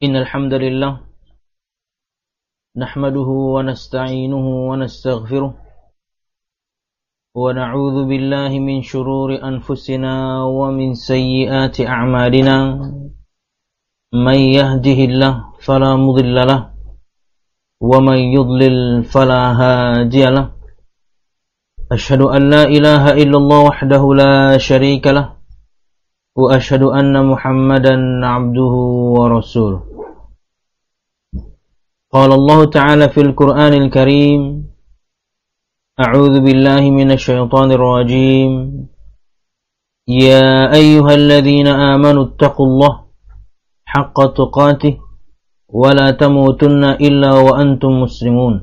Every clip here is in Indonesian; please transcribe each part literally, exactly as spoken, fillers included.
Innal hamdalillah nahmaduhu wa nasta'inuhu wa nastaghfiruh wa na'udzu billahi min shururi anfusina wa min sayyiati a'malina may yahdihillahu fala mudilla lahu wa may yudlil fala hadiya lahu ashhadu an la ilaha illallah wahdahu la sharika lahu wa ashhadu anna Muhammadan 'abduhu wa rasuluh. Qala Allah Ta'ala fil Qur'anil Karim, A'udzu billahi minasy syaithanir rajim. Ya ayyuhalladzina amanu taqullaha haqqa tuqatih wa la tamutunna illa wa antum muslimun.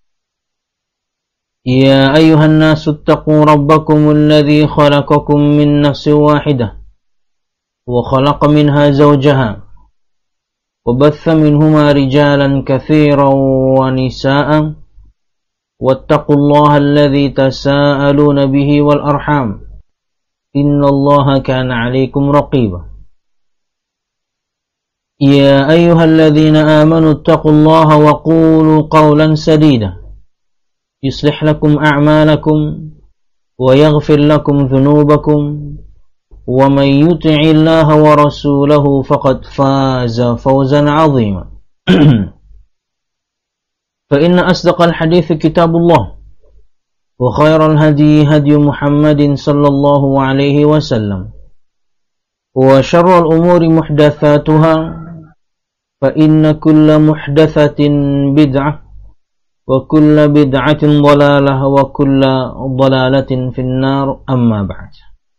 Ya ayyuhan nasu taqu rabbakumul ladzi khalaqakum min nafsin wahidah wa khalaqa minha zawjaha وبث منهما رجالا كثيرا ونساء واتقوا الله الذي تساءلون به والأرحام إن الله كان عليكم رقيبا يا أيها الذين آمنوا اتقوا الله وقولوا قولا سديدا يصلح لكم أعمالكم ويغفر لكم ذنوبكم ومن يطع الله ورسوله فقد فاز فوزا عظيما فإن أصدق الحديث كتاب الله وخير الهدي هدي محمد صلى الله عليه وسلم وشر الأمور محدثاتها فإن كل محدثة بدعة وكل بدعة ضلالة وكل ضلالة في النار أما بعد.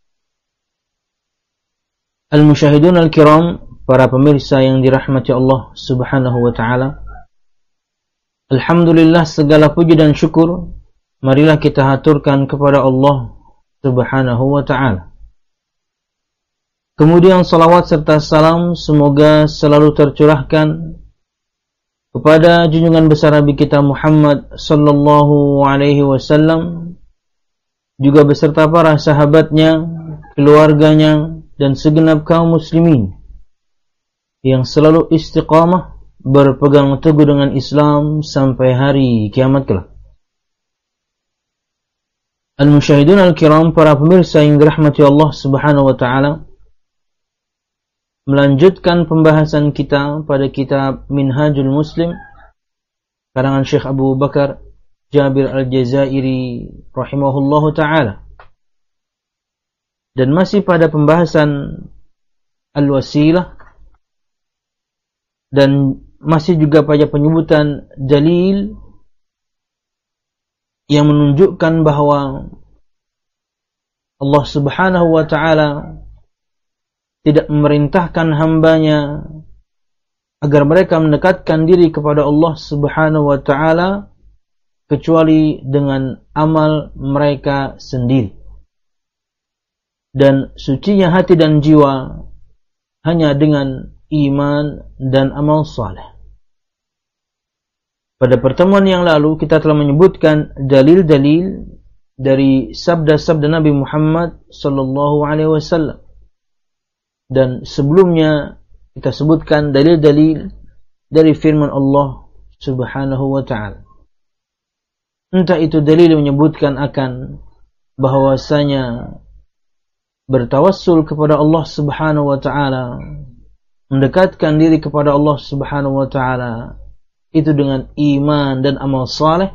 Al-musyahidun al-kiram, para pemirsa yang dirahmati Allah subhanahu wa ta'ala, alhamdulillah, segala puji dan syukur marilah kita haturkan kepada Allah subhanahu wa ta'ala. Kemudian salawat serta salam semoga selalu tercurahkan kepada junjungan besar Nabi kita Muhammad sallallahu alaihi wasallam, juga beserta para sahabatnya, keluarganya, dan segenap kaum muslimin yang selalu istiqamah berpegang teguh dengan Islam sampai hari kiamat kelak. Al-musyahidun al-kiram, para pemirsa yang dirahmati Allah subhanahu wa ta'ala, melanjutkan pembahasan kita pada kitab Minhajul Muslim karangan Syekh Abu Bakar Jabir Al-Jazairi rahimahullahu ta'ala, dan masih pada pembahasan al-wasilah, dan masih juga pada penyebutan dalil yang menunjukkan bahwa Allah subhanahu wa ta'ala tidak memerintahkan hambanya agar mereka mendekatkan diri kepada Allah subhanahu wa ta'ala kecuali dengan amal mereka sendiri. Dan sucinya hati dan jiwa hanya dengan iman dan amal saleh. Pada pertemuan yang lalu kita telah menyebutkan dalil-dalil dari sabda-sabda Nabi Muhammad sallallahu alaihi wasallam, dan sebelumnya kita sebutkan dalil-dalil dari firman Allah subhanahu wa ta'ala. Entah itu dalil yang menyebutkan akan bahwasanya bertawassul kepada Allah subhanahu wa ta'ala, mendekatkan diri kepada Allah subhanahu wa ta'ala itu dengan iman dan amal saleh.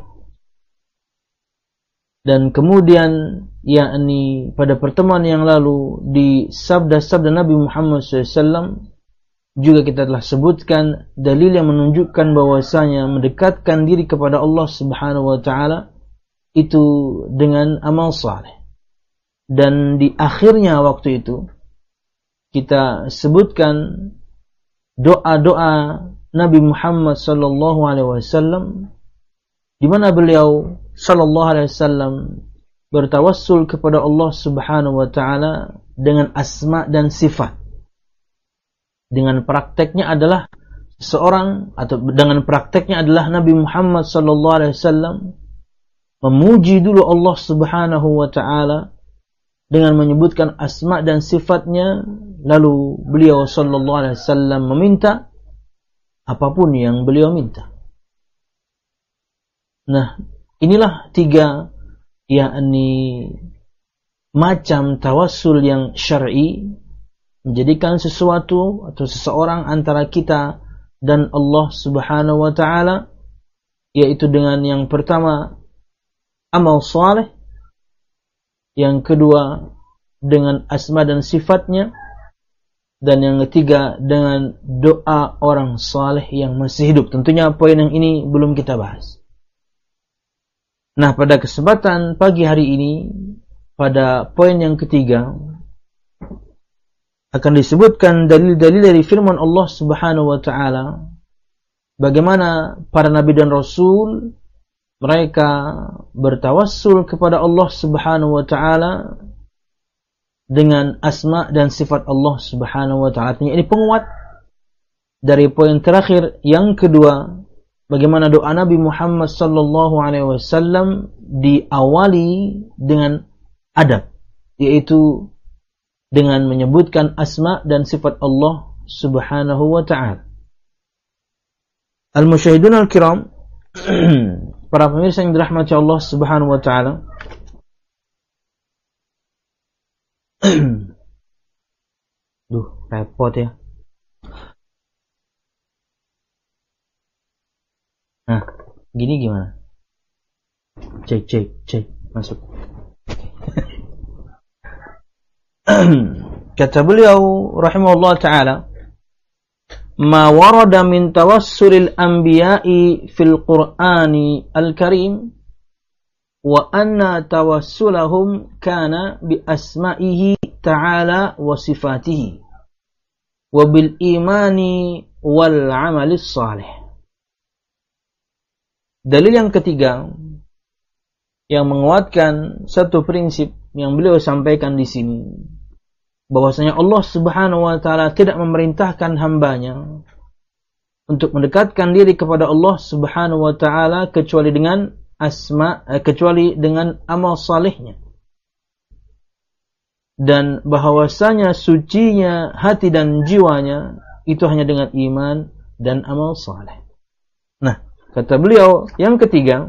Dan kemudian yakni pada pertemuan yang lalu di sabda-sabda Nabi Muhammad shallallahu alaihi wasallam juga kita telah sebutkan dalil yang menunjukkan bahwasanya mendekatkan diri kepada Allah subhanahu wa ta'ala itu dengan amal saleh. Dan di akhirnya waktu itu kita sebutkan doa-doa Nabi Muhammad sallallahu alaihi wasallam di mana beliau sallallahu alaihi wasallam bertawassul kepada Allah subhanahu wa ta'ala dengan asma dan sifat. Dengan prakteknya adalah seorang atau dengan prakteknya adalah Nabi Muhammad sallallahu alaihi wasallam memuji dulu Allah subhanahu wa ta'ala dengan menyebutkan asma dan sifatnya, lalu beliau sallallahu alaihi wasallam meminta apapun yang beliau minta. Nah, inilah tiga yakni macam tawassul yang syar'i, menjadikan sesuatu atau seseorang antara kita dan Allah Subhanahu wa taala, yaitu dengan yang pertama amal saleh, yang kedua dengan asma dan sifatnya, dan yang ketiga dengan doa orang saleh yang masih hidup. Tentunya poin yang ini belum kita bahas. Nah, pada kesempatan pagi hari ini, pada poin yang ketiga, akan disebutkan dalil-dalil dari firman Allah Subhanahu wa taala, bagaimana para nabi dan rasul mereka bertawassul kepada Allah Subhanahu wa taala dengan asma dan sifat Allah Subhanahu wa taala. Ini penguat dari poin terakhir yang kedua, bagaimana doa Nabi Muhammad sallallahu alaihi wasallam diawali dengan adab, yaitu dengan menyebutkan asma dan sifat Allah Subhanahu wa ta'ala. Al-musyahidun al-kiram, para pemirsa yang dirahmati Allah Subhanahu wa ta'ala, duh, repot ya. Nah, gini gimana? Cek, cek, cek, masuk. Kata beliau rahimahullah ta'ala, ma warada min tawassulil anbiya'i fil qur'ani al-karim wa anna tawassulahum kana bi asma'ihi ta'ala wa sifatihi wa bil imani wal amalis salih. Dalil yang ketiga yang menguatkan satu prinsip yang beliau sampaikan di sini, bahwasanya Allah Subhanahu wa taala tidak memerintahkan hambanya untuk mendekatkan diri kepada Allah Subhanahu wa taala kecuali dengan asma eh, kecuali dengan amal salihnya, dan bahwasanya sucinya hati dan jiwanya itu hanya dengan iman dan amal saleh. Nah, kata beliau yang ketiga,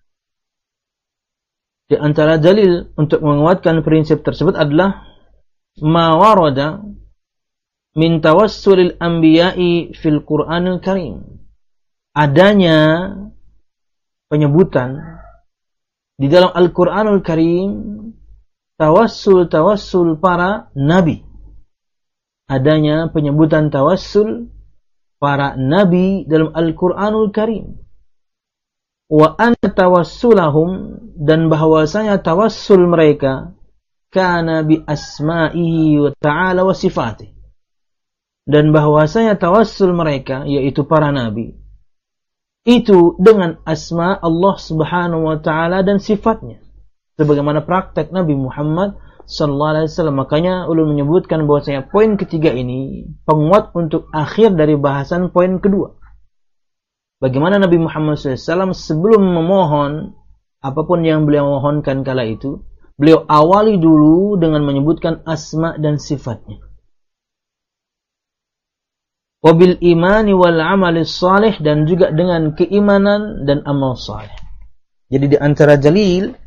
di antara dalil untuk menguatkan prinsip tersebut adalah ma warada min tawassulil anbiya'i fil Qur'anil Karim. Adanya penyebutan di dalam Al-Qur'anul Karim tawassul-tawassul para nabi. Adanya penyebutan tawassul para nabi dalam Al-Qur'anul Karim. Wa anna tawassulahum, dan bahwasanya tawassul mereka kana bi asma'ihi wa ta'ala wa sifatihi, dan bahwasanya tawassul mereka yaitu para nabi itu dengan asma Allah Subhanahu wa taala dan sifatnya, sebagaimana praktek Nabi Muhammad sallallahu alaihi wasallam. Makanya ulun menyebutkan bahwasanya poin ketiga ini penguat untuk akhir dari bahasan poin kedua. Bagaimana Nabi Muhammad sallallahu alaihi wasallam sebelum memohon apapun yang beliau mohonkan kala itu, beliau awali dulu dengan menyebutkan asma dan sifatnya. Wabil imani wal amalis salih, dan juga dengan keimanan dan amal salih. Jadi di antara dalil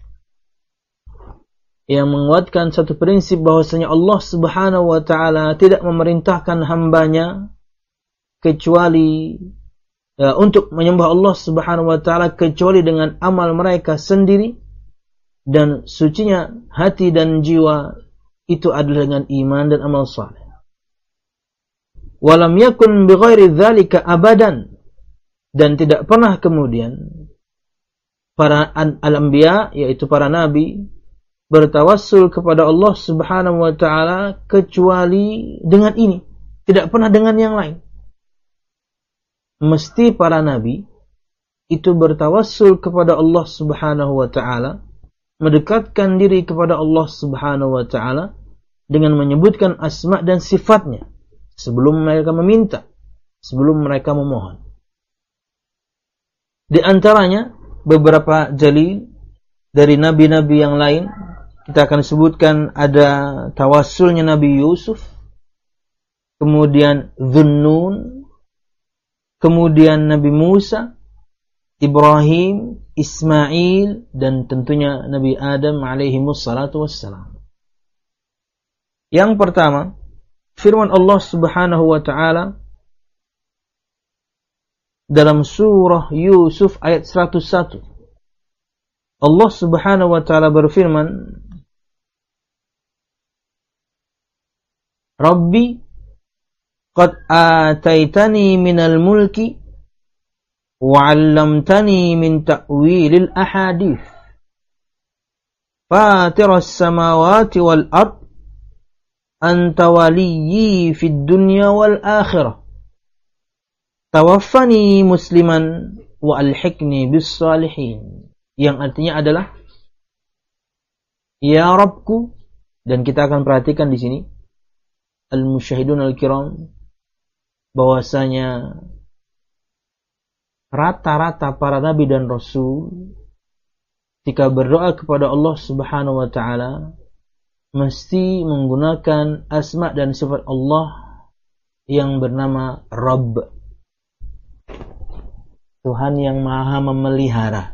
yang menguatkan satu prinsip bahwasanya Allah Subhanahu wa taala tidak memerintahkan hambanya kecuali ya, untuk menyembah Allah Subhanahu wa taala kecuali dengan amal mereka sendiri, dan sucinya hati dan jiwa itu adalah dengan iman dan amal saleh. Walam yakun bighairi dzalika abadan, dan tidak pernah kemudian para al-anbiya yaitu para nabi bertawassul kepada Allah Subhanahu wa taala kecuali dengan ini, tidak pernah dengan yang lain. Mesti para nabi itu bertawassul kepada Allah Subhanahu wa taala, mendekatkan diri kepada Allah Subhanahu wa taala dengan menyebutkan asma dan sifatnya sebelum mereka meminta, sebelum mereka memohon. Di antaranya beberapa dalil dari nabi-nabi yang lain, kita akan sebutkan ada tawassulnya Nabi Yusuf, kemudian Dhunnun, kemudian Nabi Musa, Ibrahim, Ismail, dan tentunya Nabi Adam alaihimus salatu wassalam. Yang pertama, firman Allah Subhanahu wa taala dalam surah Yusuf ayat seratus satu. Allah Subhanahu wa taala berfirman, Rabbi qad ataitani minal mulki wa 'allamtani min ta'wilil ahadits fatiras samawati wal ard anta waliyyi fid dunya wal akhirah tawaffani musliman wa alhiqni bis salihin, yang artinya adalah ya Rabbku. Dan kita akan perhatikan di sini al-musyahidun al-kiram bahwasanya rata-rata para nabi dan rasul ketika berdoa kepada Allah Subhanahu wa taala mesti menggunakan asma dan sifat Allah yang bernama Rabb, Tuhan yang maha memelihara.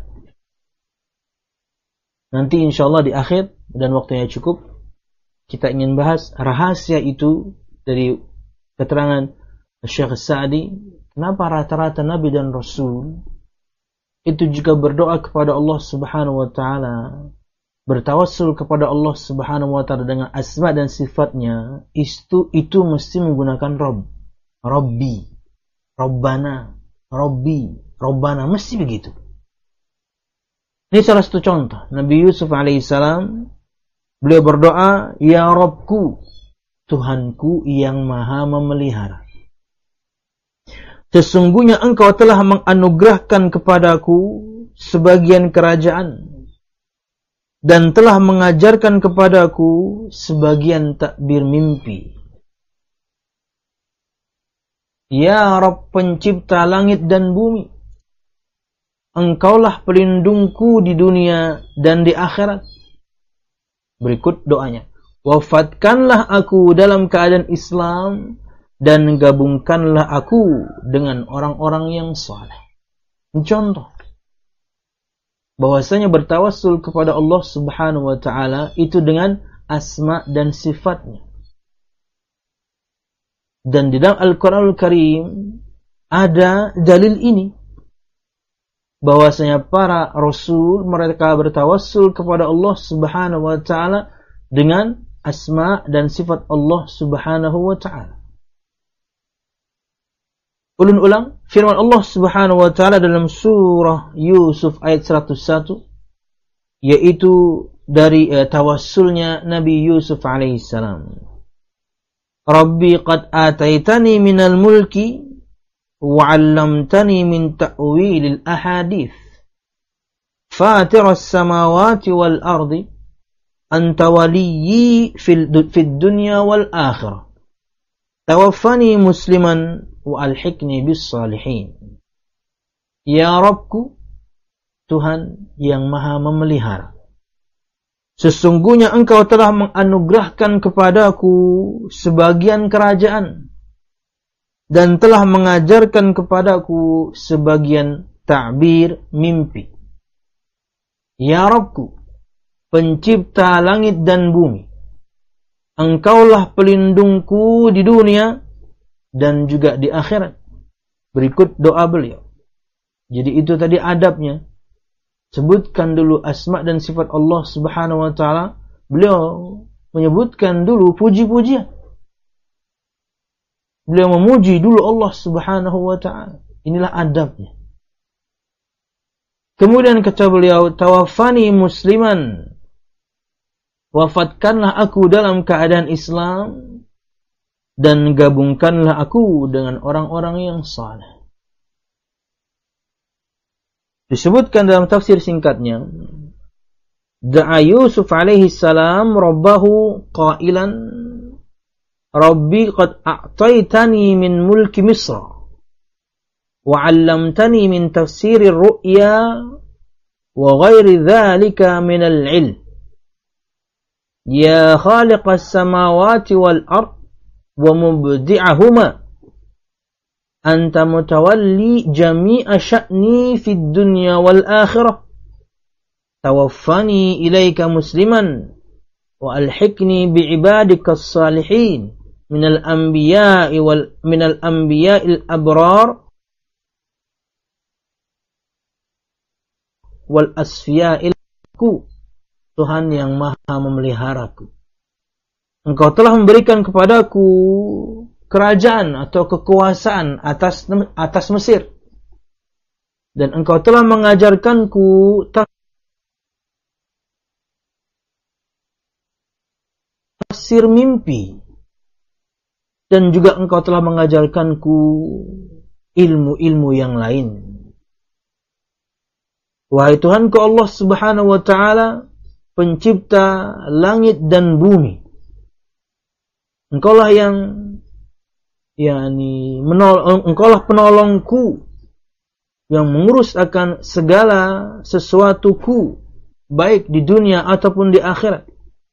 Nanti insyaallah di akhir dan waktunya cukup, kita ingin bahas rahasia itu dari keterangan Syekh Sa'di, kenapa rata-rata nabi dan rasul itu juga berdoa kepada Allah Subhanahu wa taala, bertawassul kepada Allah Subhanahu wa taala dengan asma dan sifatnya, itu itu mesti menggunakan Rabb, Rabbi, Rabbana, Rabbi, Rabbana, mesti begitu. Ini salah satu contoh. Nabi Yusuf alaihissalam, beliau berdoa, ya Rabbku, Tuhanku yang maha memelihara. Sesungguhnya engkau telah menganugerahkan kepadaku sebagian kerajaan dan telah mengajarkan kepadaku sebagian takbir mimpi. Ya Rabb pencipta langit dan bumi, engkaulah pelindungku di dunia dan di akhirat. Berikut doanya. Wafatkanlah aku dalam keadaan Islam dan gabungkanlah aku dengan orang-orang yang saleh. Contoh bahwasanya bertawassul kepada Allah Subhanahu wa taala itu dengan asma dan sifatnya. Dan di dalam Al-Qur'anul Karim ada dalil ini, bahwasanya para rasul mereka bertawassul kepada Allah Subhanahu wa taala dengan asma dan sifat Allah Subhanahu wa taala. Ulun ulang firman Allah Subhanahu wa taala dalam surah Yusuf ayat seratus satu, yaitu dari eh, tawassulnya Nabi Yusuf alaihissalam. Rabbi qad ataitani minal mulki wa 'allamtani min ta'wilil ahadits fatiras samawati wal ardi anta waliyyi fil fid dunya wal akhirah tawaffani musliman wa alhiqni bis salihin. Ya Rabbku, Tuhan yang maha memelihara, sesungguhnya engkau telah menganugerahkan kepadaku sebagian kerajaan dan telah mengajarkan kepadaku sebagian ta'bir mimpi. Ya Rabbku, pencipta langit dan bumi, engkaulah pelindungku di dunia dan juga di akhirat. Berikut doa beliau. Jadi itu tadi adabnya. Sebutkan dulu asma dan sifat Allah Subhanahu wa taala. Beliau menyebutkan dulu puji-pujian. Beliau memuji dulu Allah Subhanahu wa taala. Inilah adabnya. Kemudian kata beliau, tawaffani musliman, wafatkanlah aku dalam keadaan Islam dan gabungkanlah aku dengan orang-orang yang saleh. Disebutkan dalam tafsir singkatnya, da'a Yusuf alaihi salam rabbahu qailan Rabbi qad a'taitani min mulki Misra wa 'allamtani min tafsirir ru'ya wa ghairi dhalika min al-'ilm. Ya khaliqas samawati wal ard wa mubdi'ahuma anta mutawalli jami'a sya'ni fid dunya wal akhirah. Tawaffani ilaika musliman wa alhiqni bi'ibadika as-salihin minal anbiya'i wal minal anbiya'il abrar wal asfiya'il ku. Tuhan yang maha memeliharaku, Engkau telah memberikan kepadaku kerajaan atau kekuasaan atas atas Mesir, dan Engkau telah mengajarkanku tafsir mimpi, dan juga Engkau telah mengajarkanku ilmu-ilmu yang lain. Wahai Tuhanku Allah Subhanahu wa ta'ala, pencipta langit dan bumi, Engkaulah yang yakni menolong, Engkaulah penolongku yang mengurus akan segala sesuatuku, baik di dunia ataupun di akhirat.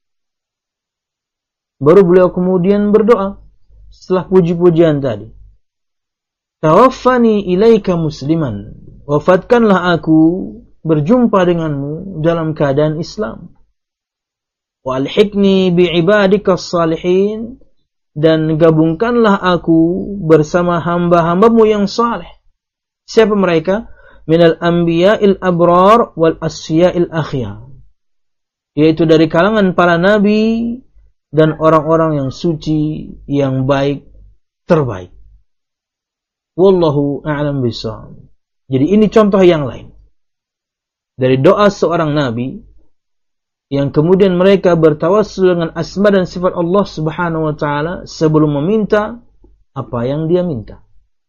Baru beliau kemudian berdoa setelah puji-pujian tadi. Tawaffani ilaika musliman. Wafatkanlah aku berjumpa denganmu dalam keadaan Islam. Wa alhiqni bi'ibadika as-salihin. Dan gabungkanlah aku bersama hamba-hambamu yang saleh. Siapa mereka? Minal anbiya'il abrar wal asfiya'il akhyar. Yaitu dari kalangan para nabi dan orang-orang yang suci, yang baik, terbaik. Wallahu a'lam bishawab. Jadi ini contoh yang lain dari doa seorang nabi yang kemudian mereka bertawassul dengan asma dan sifat Allah Subhanahu wa ta'ala sebelum meminta apa yang dia minta.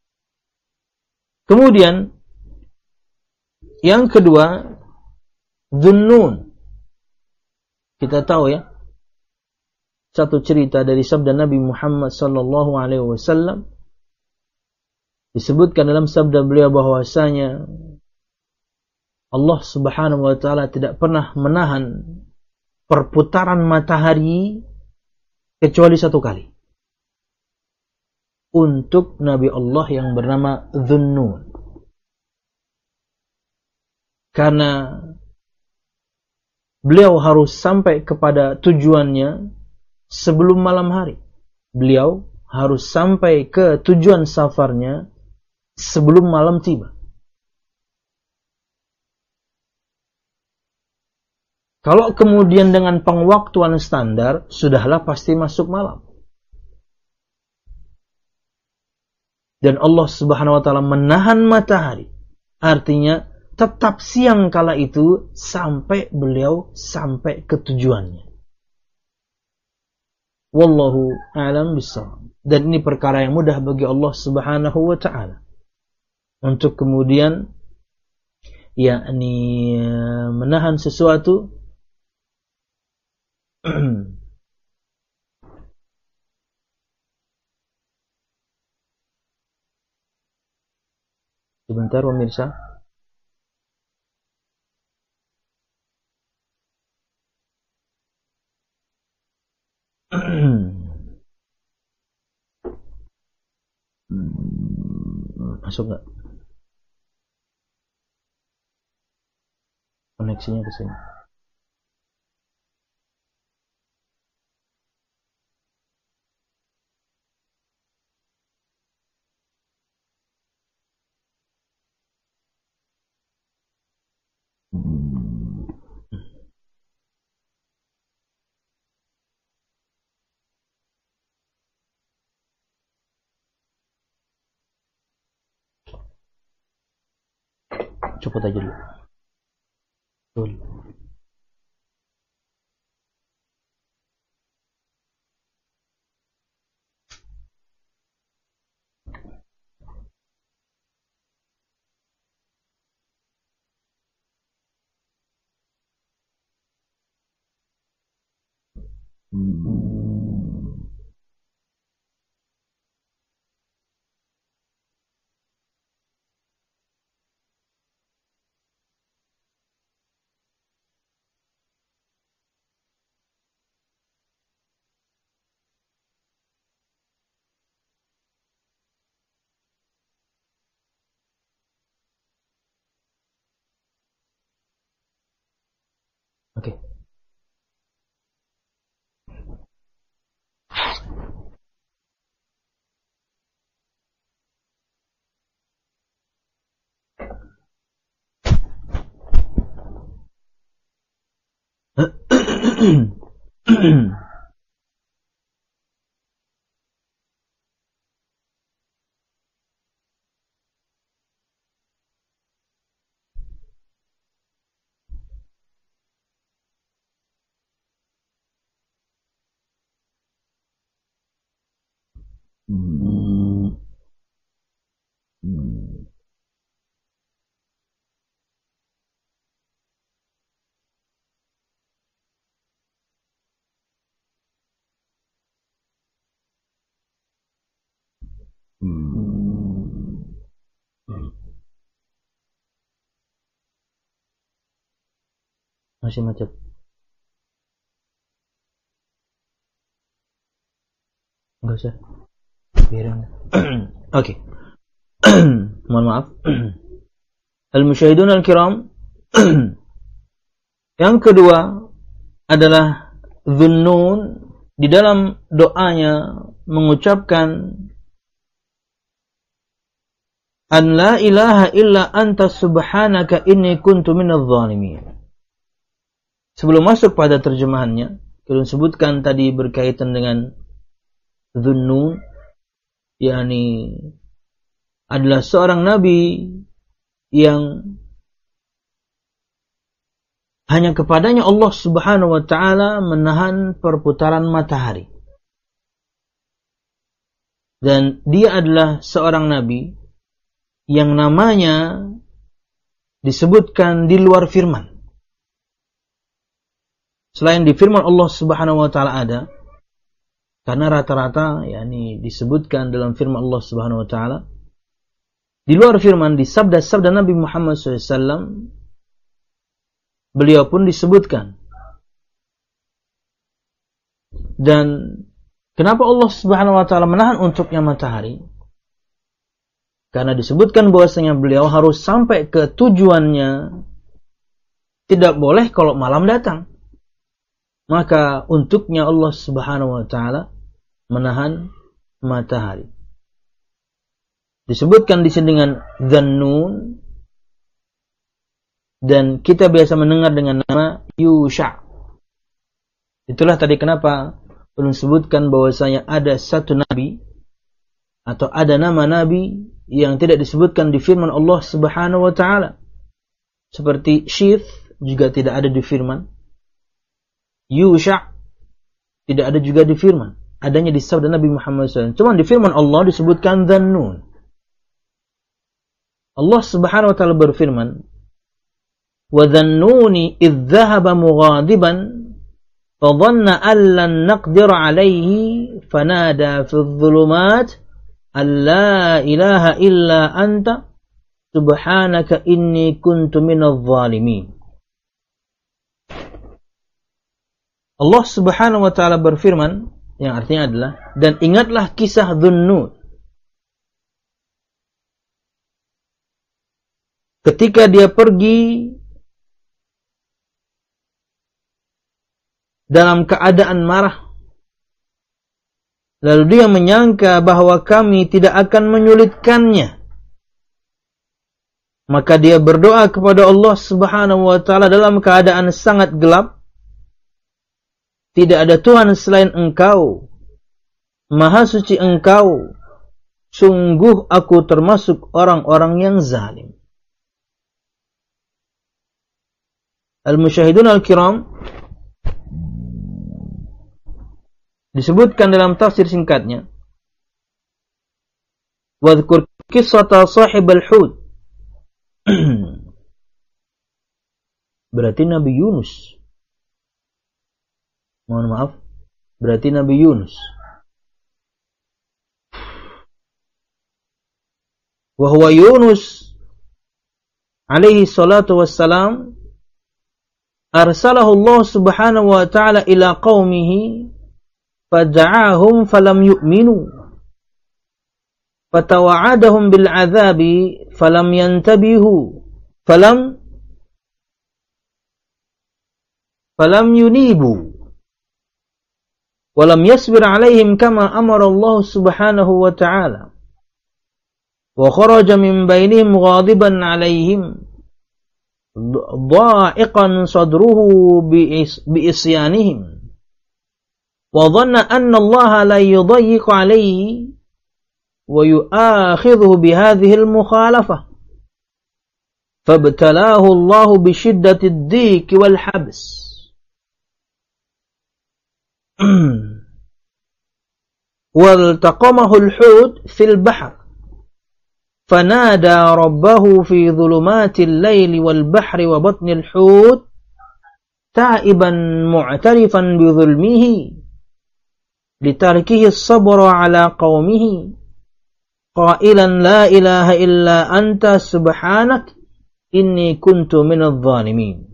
Kemudian yang kedua, Dhunnun. Kita tahu ya, satu cerita dari sabda Nabi Muhammad sallallahu alaihi wasallam, disebutkan dalam sabda beliau bahwasanya Allah Subhanahu wa ta'ala tidak pernah menahan perputaran matahari kecuali satu kali untuk Nabi Allah yang bernama Dhunnun. Karena beliau harus sampai kepada tujuannya sebelum malam hari. Beliau harus sampai ke tujuan safarnya sebelum malam tiba. Kalau kemudian dengan pengwaktuan standar, sudahlah pasti masuk malam. Dan Allah Subhanahu wa ta'ala menahan matahari. Artinya, tetap siang kala itu sampai beliau sampai ke tujuannya. Wallahu a'lam bishawab. Dan ini perkara yang mudah bagi Allah Subhanahu wa ta'ala. Untuk kemudian, yakni menahan sesuatu sebentar pemirsa. Masuk nggak? Koneksinya ke sini. Copot aja dulu. Betul. Hmm. Okey. Hmm. Hmm. Hmm. Masih macet. Enggak usah. Biarin. Okey. Mohon maaf. Al-musyahidun al-kiram. Yang kedua adalah Dhunnun di dalam doanya mengucapkan an la ilaha illa anta subhanaka inni kuntu minadh dhalimin. Sebelum masuk pada terjemahannya, kita sebutkan tadi berkaitan dengan Dhunnun, yakni adalah seorang nabi yang hanya kepadanya Allah Subhanahu wa taala menahan perputaran matahari. Dan dia adalah seorang nabi yang namanya disebutkan di luar firman. Selain di firman Allah Subhanahu wa taala ada, karena rata-rata yakni disebutkan dalam firman Allah Subhanahu wa taala. Di luar firman, di sabda-sabda Nabi Muhammad shallallahu alaihi wasallam, beliau pun disebutkan. Dan kenapa Allah Subhanahu wa taala menahan untuknya matahari? Karena disebutkan bahwasanya beliau harus sampai ke tujuannya, tidak boleh kalau malam datang. Maka untuknya Allah Subhanahu wa taala menahan matahari. Disebutkan di sini dengan Dhunnun, dan kita biasa mendengar dengan nama Yusha. Itulah tadi kenapa belum sebutkan bahwasanya ada satu nabi atau ada nama nabi yang tidak disebutkan di firman Allah Subhanahu wa taala. Seperti Syith juga tidak ada di firman. Yusha tidak ada juga di firman. Adanya di sabda Nabi Muhammad shallallahu alaihi wasallam. Cuma di firman Allah disebutkan Dhunnun. Allah Subhanahu wa taala berfirman, وَذَنُّونِ إِذْ ذَهَبَ مُغَاضِبًا فَظَنَّ أَنْ لَنْ نَقْدِرَ عَلَيْهِ فَنَادَى فِي الظُّلُمَاتِ أَنْ لَا إِلَهَ إِلَّا أَنْتَ سُبْحَانَكَ إِنِّي كُنْتُ مِنَ الظَّالِمِينَ. Allah Subhanahu wa taala berfirman, yang artinya adalah, dan ingatlah kisah Dhunnun. Ketika dia pergi dalam keadaan marah, lalu dia menyangka bahwa kami tidak akan menyulitkannya. Maka dia berdoa kepada Allah Subhanahu wa taala dalam keadaan sangat gelap. Tidak ada Tuhan selain Engkau. Maha suci Engkau. Sungguh aku termasuk orang-orang yang zalim. Al-musyahidun al-kiram, disebutkan dalam tafsir singkatnya, wadhkur qissata sahib al-hud. Berarti Nabi Yunus. Mohon maaf, berarti Nabi Yunus. Wa huwa Yunus alaihi salatu wassalam, arsalahu Allah Subhanahu wa ta'ala ila qaumihi fada'ahum falam yu'minu fatawa'adahum bil 'adzabi falam yantabihu falam falam yunibu wa lam yasbir 'alaihim kama amara Allah Subhanahu wa ta'ala wa kharaja min bainihim ghadiban 'alaihim dha'iqan sadruhu bi isyanihim wa dhanna anna Allah la yudayyiq 'alaihi wa yu'akhidhuhu bi hadhihi al-mukhalafah fabtalahu Allah bi shiddati ad-dhiq wal habs والتقمه الحوت في البحر فنادى ربه في ظلمات الليل والبحر وبطن الحوت تائبا معترفا بظلمه لتركه الصبر على قومه قائلا لا إله إلا أنت سبحانك إني كنت من الظالمين.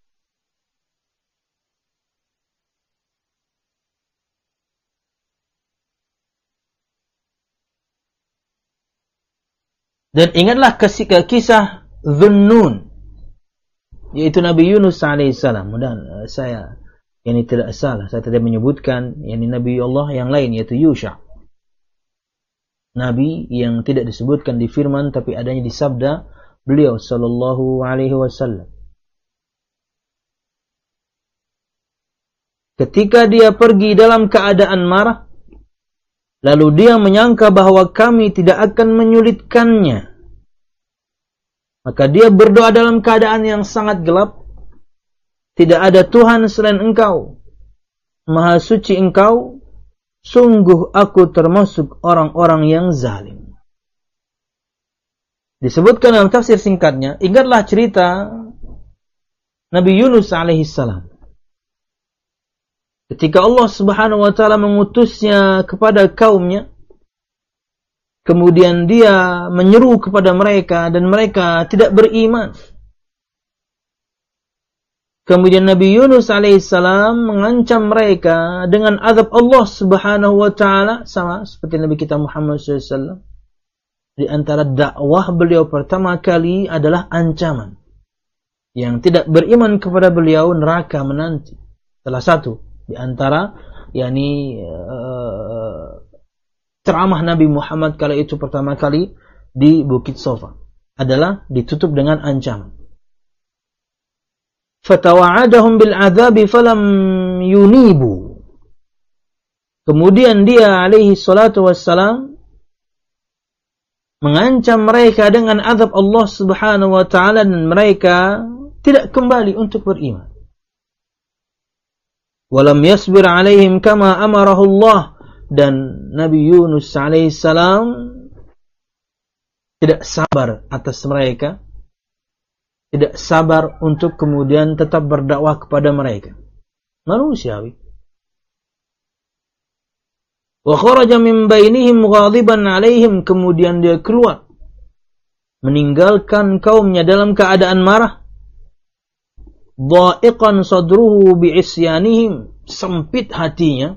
Dan ingatlah kisah Dhunnun, yaitu Nabi Yunus alaihissalam. Mudah saya ini tidak salah, saya tidak menyebutkan yakni Nabi Allah yang lain, yaitu Yusha. Nabi yang tidak disebutkan di firman, tapi adanya di sabda beliau sallallahu alaihi wasallam. Ketika dia pergi dalam keadaan marah, lalu dia menyangka bahwa kami tidak akan menyulitkannya. Maka dia berdoa dalam keadaan yang sangat gelap. Tidak ada Tuhan selain Engkau. Maha suci Engkau. Sungguh aku termasuk orang-orang yang zalim. Disebutkan dalam tafsir singkatnya, ingatlah cerita Nabi Yunus alaihissalam. Ketika Allah Subhanahu wa ta'ala mengutusnya kepada kaumnya, kemudian dia menyeru kepada mereka dan mereka tidak beriman. Kemudian Nabi Yunus alaihissalam mengancam mereka dengan azab Allah Subhanahu wa ta'ala, sama seperti Nabi kita Muhammad shallallahu alaihi wasallam. Di antara dakwah beliau pertama kali adalah ancaman. Yang tidak beriman kepada beliau neraka menanti. Salah satu di antara yakni uh, ceramah Nabi Muhammad kala itu pertama kali di Bukit Sofa adalah ditutup dengan ancaman. Fatawa'adahum bil adzabi falam yunibu. Kemudian dia alaihi salatu wassalam mengancam mereka dengan azab Allah Subhanahu wa ta'ala dan mereka tidak kembali untuk beriman. Walam yasbir alaihim kama amarahu Allah, dan Nabi Yunus alaihissalam tidak sabar atas mereka, tidak sabar untuk kemudian tetap berdakwah kepada mereka. Manusiawi. Wa kharaja min bainihim ghadiban alaihim, kemudian dia keluar meninggalkan kaumnya dalam keadaan marah. Dha'iqan sadruhu bi'isyanihim, sempit hatinya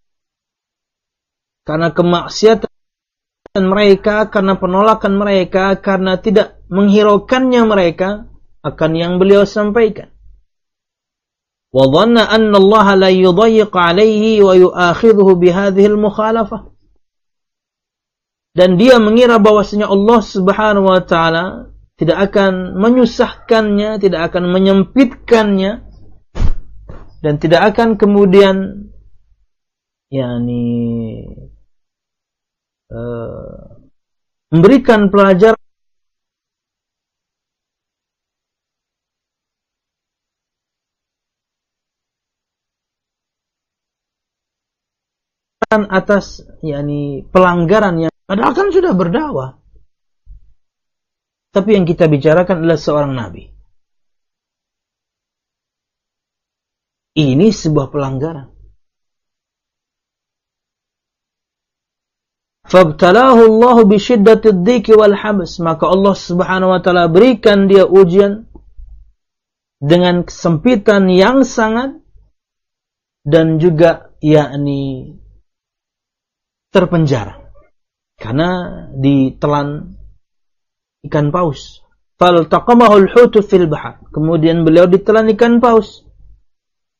karena kemaksiatan mereka, karena penolakan mereka, karena tidak menghiraukannya mereka akan yang beliau sampaikan. Wa dhanna anna Allah la yudayyiq 'alaihi wa yu'akhidhuhu bihadhihi al-mukhalafah. Dan dia mengira bahwasanya Allah Subhanahu wa ta'ala tidak akan menyusahkannya, tidak akan menyempitkannya, dan tidak akan kemudian yakni uh, memberikan pelajaran atas yakni pelanggaran yang padahal kan sudah berdakwah. Tapi yang kita bicarakan adalah seorang nabi. Ini sebuah pelanggaran. Fabtalahu Allah bi shiddatid dhiqi wal habs, maka Allah Subhanahu wa taala berikan dia ujian dengan kesempitan yang sangat dan juga yakni terpenjara karena ditelan ikan paus. Faltaqamahu al-hutu fil bahr, kemudian beliau ditelan ikan paus.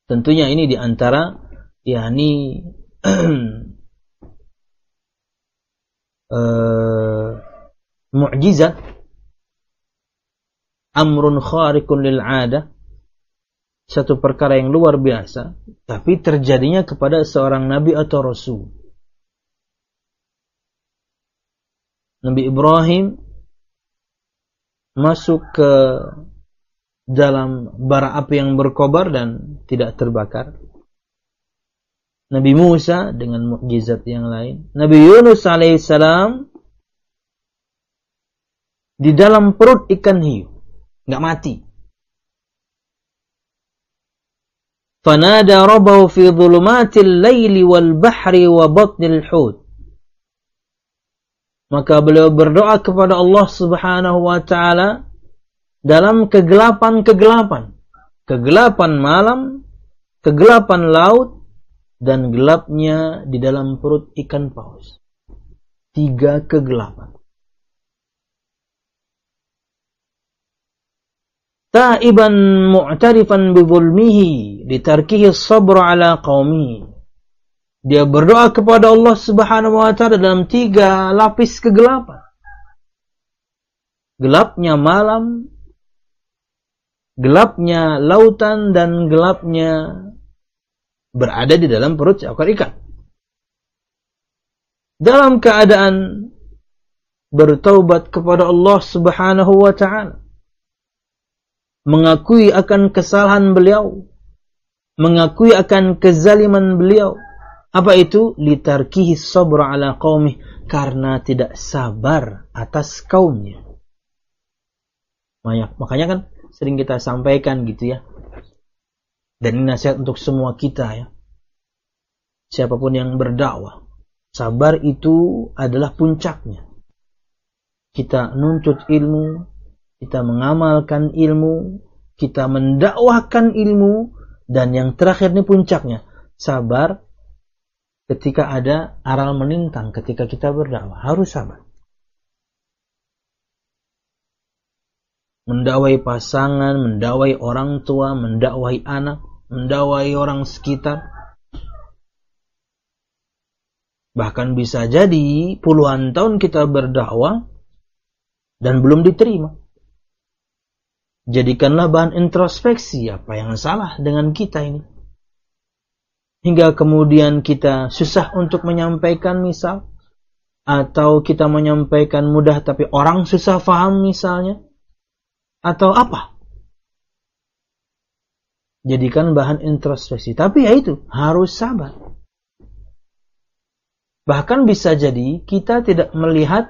Tentunya ini di antara yakni uh, mukjizat, amrun khariqun lil 'adah, satu perkara yang luar biasa, tapi terjadinya kepada seorang nabi atau rasul. Nabi Ibrahim masuk ke dalam bara api yang berkobar dan tidak terbakar. Nabi Musa dengan mukjizat yang lain. Nabi Yunus alaihissalam di dalam perut ikan hiu, nggak mati. Fanada rabbahu fi dhulumatil laili wal bahri wa batnil hut. Maka beliau berdoa kepada Allah Subhanahu wa taala dalam kegelapan-kegelapan, kegelapan malam, kegelapan laut, dan gelapnya di dalam perut ikan paus. Tiga kegelapan. Ta'iban mu'tarifan bi zulmihi litarkihi as-sabra ala qaumihi. Dia berdoa kepada Allah Subhanahu wa taala dalam tiga lapis kegelapan. Gelapnya malam, gelapnya lautan, dan gelapnya berada di dalam perut seekor ikan. Dalam keadaan bertaubat kepada Allah Subhanahu wa taala, mengakui akan kesalahan beliau, mengakui akan kezaliman beliau. Apa itu? Litarkihi sabra ala qaumih, karena tidak sabar atas kaumnya. Makanya kan sering kita sampaikan gitu ya. Dan ini nasihat untuk semua kita ya. Siapapun yang berdakwah, sabar itu adalah puncaknya. Kita nuntut ilmu, kita mengamalkan ilmu, kita mendakwahkan ilmu, dan yang terakhir ini puncaknya, sabar ketika ada aral melintang, ketika kita berdakwah, harus sabar. Mendakwai pasangan, mendakwai orang tua, mendakwai anak, mendakwai orang sekitar. Bahkan bisa jadi puluhan tahun kita berdakwah dan belum diterima. Jadikanlah bahan introspeksi, apa yang salah dengan kita ini. Hingga kemudian kita susah untuk menyampaikan misal, atau kita menyampaikan mudah tapi orang susah faham misalnya, atau apa. Jadikan bahan introspeksi. Tapi ya itu, harus sabar. Bahkan bisa jadi kita tidak melihat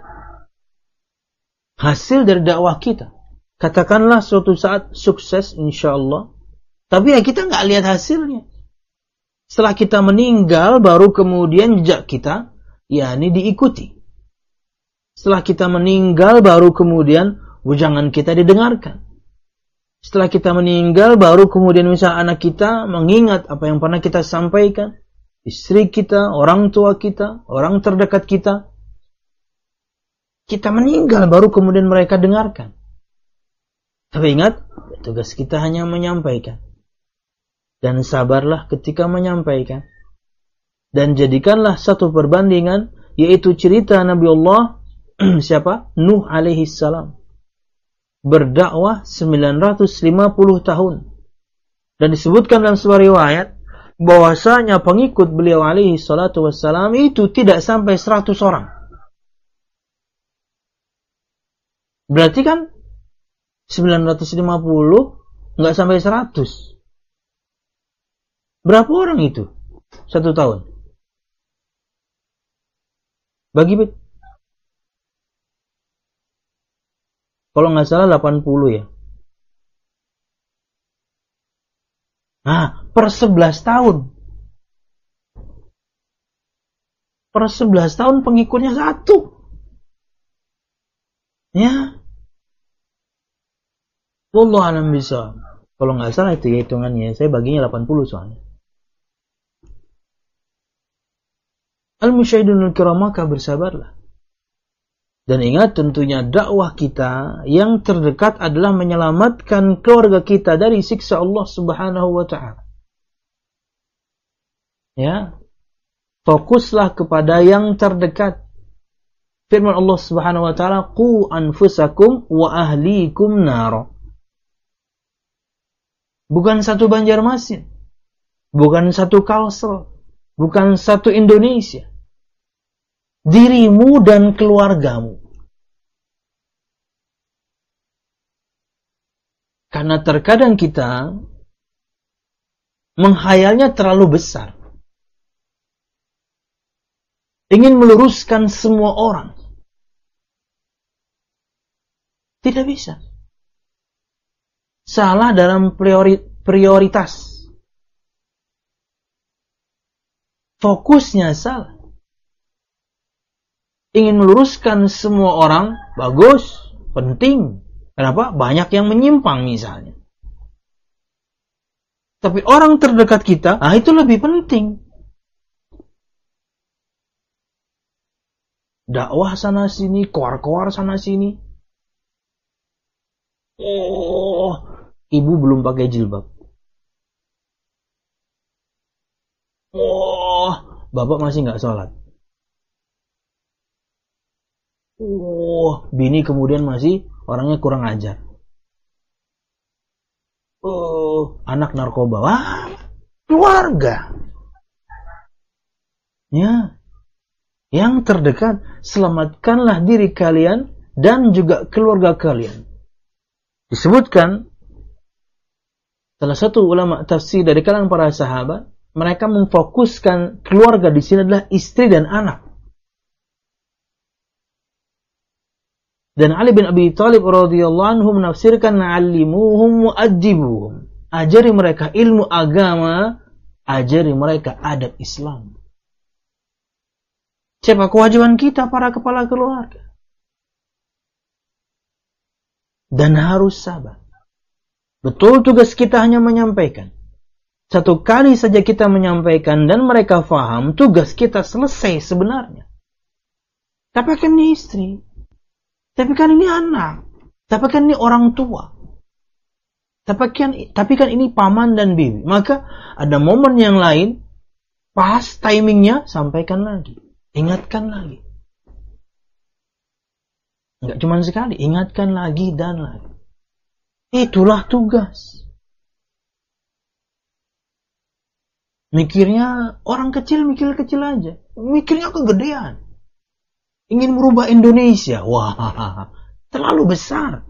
hasil dari dakwah kita. Katakanlah suatu saat sukses insyaallah, tapi ya kita nggak lihat hasilnya. Setelah kita meninggal, baru kemudian jejak kita, yakni diikuti. Setelah kita meninggal, baru kemudian ujangan kita didengarkan. Setelah kita meninggal, baru kemudian misal anak kita mengingat apa yang pernah kita sampaikan. Istri kita, orang tua kita, orang terdekat kita. Kita meninggal, baru kemudian mereka dengarkan. Tapi ingat, tugas kita hanya menyampaikan. Dan sabarlah ketika menyampaikan. Dan jadikanlah satu perbandingan, yaitu cerita Nabi Allah, siapa? Nuh alaihi salam. Berdakwah sembilan ratus lima puluh tahun. Dan disebutkan dalam sebuah riwayat, bahwasanya pengikut beliau alaihi salatu wassalam itu tidak sampai seratus orang. Berarti kan sembilan ratus lima puluh nggak sampai seratus. Berapa orang itu? Satu tahun. Bagi bit. Kalau nggak salah delapan puluh ya. Nah, per sebelas tahun. Per sebelas tahun pengikutnya satu. Ya. Wallahu a'lam bishawab. Kalau nggak salah itu ya hitungannya. Saya baginya delapan puluh soalnya. Al-musyahidunul kiram, maka bersabarlah. Dan ingat tentunya dakwah kita yang terdekat adalah menyelamatkan keluarga kita dari siksa Allah Subhanahu wa ta'ala. Ya, fokuslah kepada yang terdekat. Firman Allah Subhanahu wa taala, "Qu anfusakum wa ahlikum nar." Bukan satu Banjarmasin, bukan satu Kalsel, bukan satu Indonesia. Dirimu dan keluargamu. Karena terkadang kita menghayalnya terlalu besar. Ingin meluruskan semua orang. Tidak bisa. Salah dalam priori, prioritas. Fokusnya salah. Ingin meluruskan semua orang, bagus, penting. Kenapa? Banyak yang menyimpang misalnya. Tapi orang terdekat kita, ah itu lebih penting. Dakwah sana sini, koar-koar sana sini. Oh, ibu belum pakai jilbab. Oh, bapak masih nggak sholat. Oh, bini kemudian masih orangnya kurang ajar. Oh, anak narkoba. Wah, keluarga. Ya, yang terdekat, selamatkanlah diri kalian dan juga keluarga kalian. Disebutkan salah satu ulama tafsir dari kalangan para sahabat, mereka memfokuskan keluarga di sini adalah istri dan anak. Dan Ali bin Abi Thalib radhiyallahu anhu menafsirkan, "Allimuhum mu'addibuhum." Ajari mereka ilmu agama, ajari mereka adab Islam. Siapa kewajiban kita para kepala keluarga? Dan harus sabar. Betul, tugas kita hanya menyampaikan. Satu kali saja kita menyampaikan dan mereka faham, tugas kita selesai sebenarnya. Tapi kan ini istri. Tapi kan ini anak. Tapi kan ini orang tua. Tapi kan, tapi kan ini paman dan bibi. Maka ada momen yang lain, pas timingnya, sampaikan lagi. Ingatkan lagi. Enggak cuma sekali, ingatkan lagi dan lagi. Itulah tugas. Mikirnya orang kecil, mikir kecil aja. Mikirnya kegedean. Ingin merubah Indonesia. Wah, terlalu besar.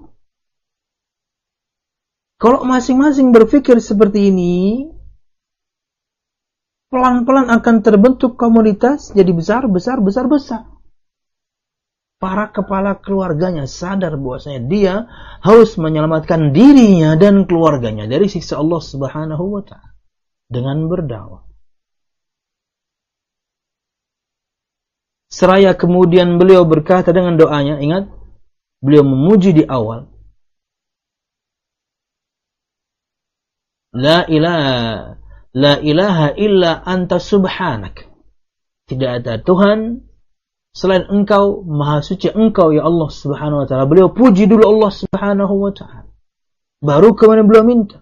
Kalau masing-masing berpikir seperti ini, pelan-pelan akan terbentuk komunitas jadi besar, besar, besar, besar. Para kepala keluarganya sadar bahwasanya dia harus menyelamatkan dirinya dan keluarganya dari siksa Allah Subhanahu wa taala dengan berdakwah. Seraya kemudian beliau berkata dengan doanya, ingat, beliau memuji di awal. La ilaha la ilaha illa anta subhanak. Tidak ada Tuhan selain engkau, maha suci engkau ya Allah Subhanahu wa taala. Beliau puji dulu Allah Subhanahu wa taala. Baru kemudian beliau minta.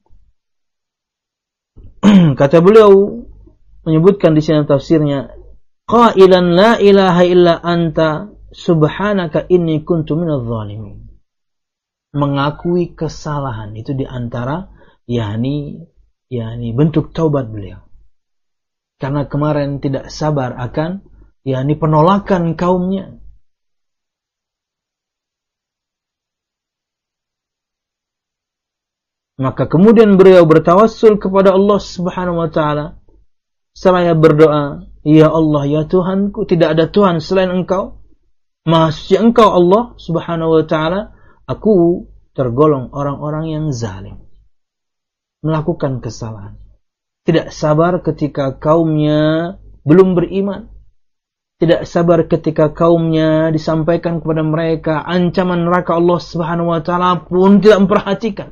Kata beliau menyebutkan di sini tafsirnya, qailan la ilaha illa anta subhanaka inni kuntu minadh dhalimin. Mengakui kesalahan itu di antara yakni yakni bentuk taubat beliau. Karena kemarin tidak sabar akan yakni penolakan kaumnya. Maka kemudian beliau bertawassul kepada Allah Subhanahu wa taala seraya berdoa, ya Allah, ya Tuhanku, tidak ada Tuhan selain Engkau. Maha suci Engkau Allah Subhanahu wa taala. Aku tergolong orang-orang yang zalim, melakukan kesalahan. Tidak sabar ketika kaumnya belum beriman. Tidak sabar ketika kaumnya disampaikan kepada mereka ancaman neraka Allah Subhanahu wa taala pun tidak memperhatikan.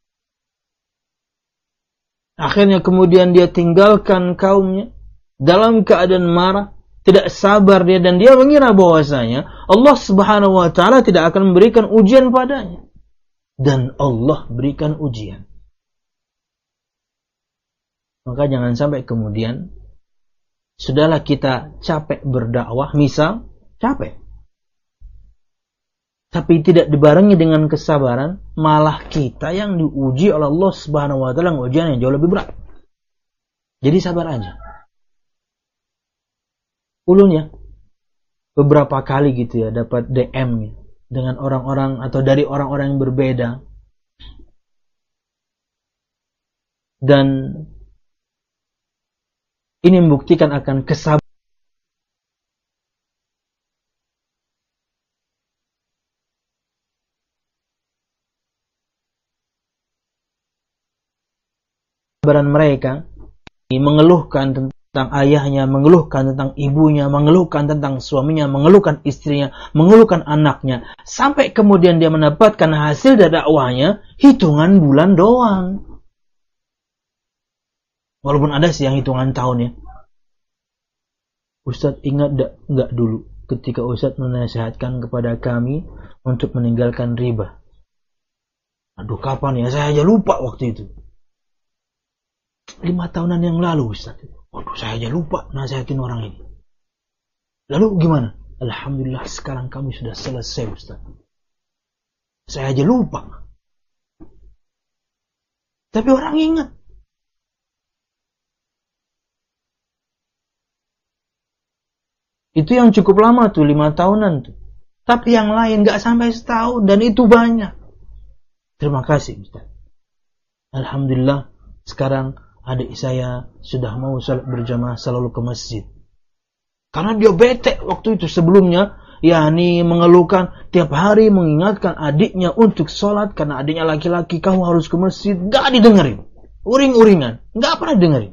Akhirnya kemudian dia tinggalkan kaumnya dalam keadaan marah, tidak sabar dia, dan dia mengira bahwasanya Allah Subhanahu wa taala tidak akan memberikan ujian padanya. Dan Allah berikan ujian. Maka jangan sampai kemudian Sudahlah kita capek berdakwah, misal capek, tapi tidak dibarengi dengan kesabaran, malah kita yang diuji oleh Allah Subhanahu wa taala, ujian yang jauh lebih berat. Jadi sabar aja. Ulun ya, beberapa kali gitu ya dapat D M dengan orang-orang atau dari orang-orang yang berbeda. Dan ini membuktikan akan kesabaran mereka, mengeluhkan tentang ayahnya, mengeluhkan tentang ibunya, mengeluhkan tentang suaminya, mengeluhkan istrinya, mengeluhkan anaknya, sampai kemudian dia mendapatkan hasil dari dakwahnya hitungan bulan doang. Walaupun ada sih yang hitungan tahun ya. Ustadz ingat enggak dulu ketika Ustadz menasihatkan kepada kami untuk meninggalkan riba? Aduh, kapan ya? Saya aja lupa waktu itu. Lima tahunan yang lalu Ustadz. Waduh, saya aja lupa nasihatin orang ini. Lalu gimana? Alhamdulillah sekarang kami sudah selesai Ustadz. Saya aja lupa. Tapi orang ingat. Itu yang cukup lama tuh, lima tahunan tuh. Tapi yang lain gak sampai setahun, dan itu banyak. Terima kasih Ustaz. Alhamdulillah, sekarang adik saya sudah mau salat berjamaah selalu ke masjid. Karena dia bete waktu itu sebelumnya, yakni mengeluhkan tiap hari mengingatkan adiknya untuk salat karena adiknya laki-laki, kamu harus ke masjid. Gak didengerin. Uring-uringan. Gak pernah dengerin.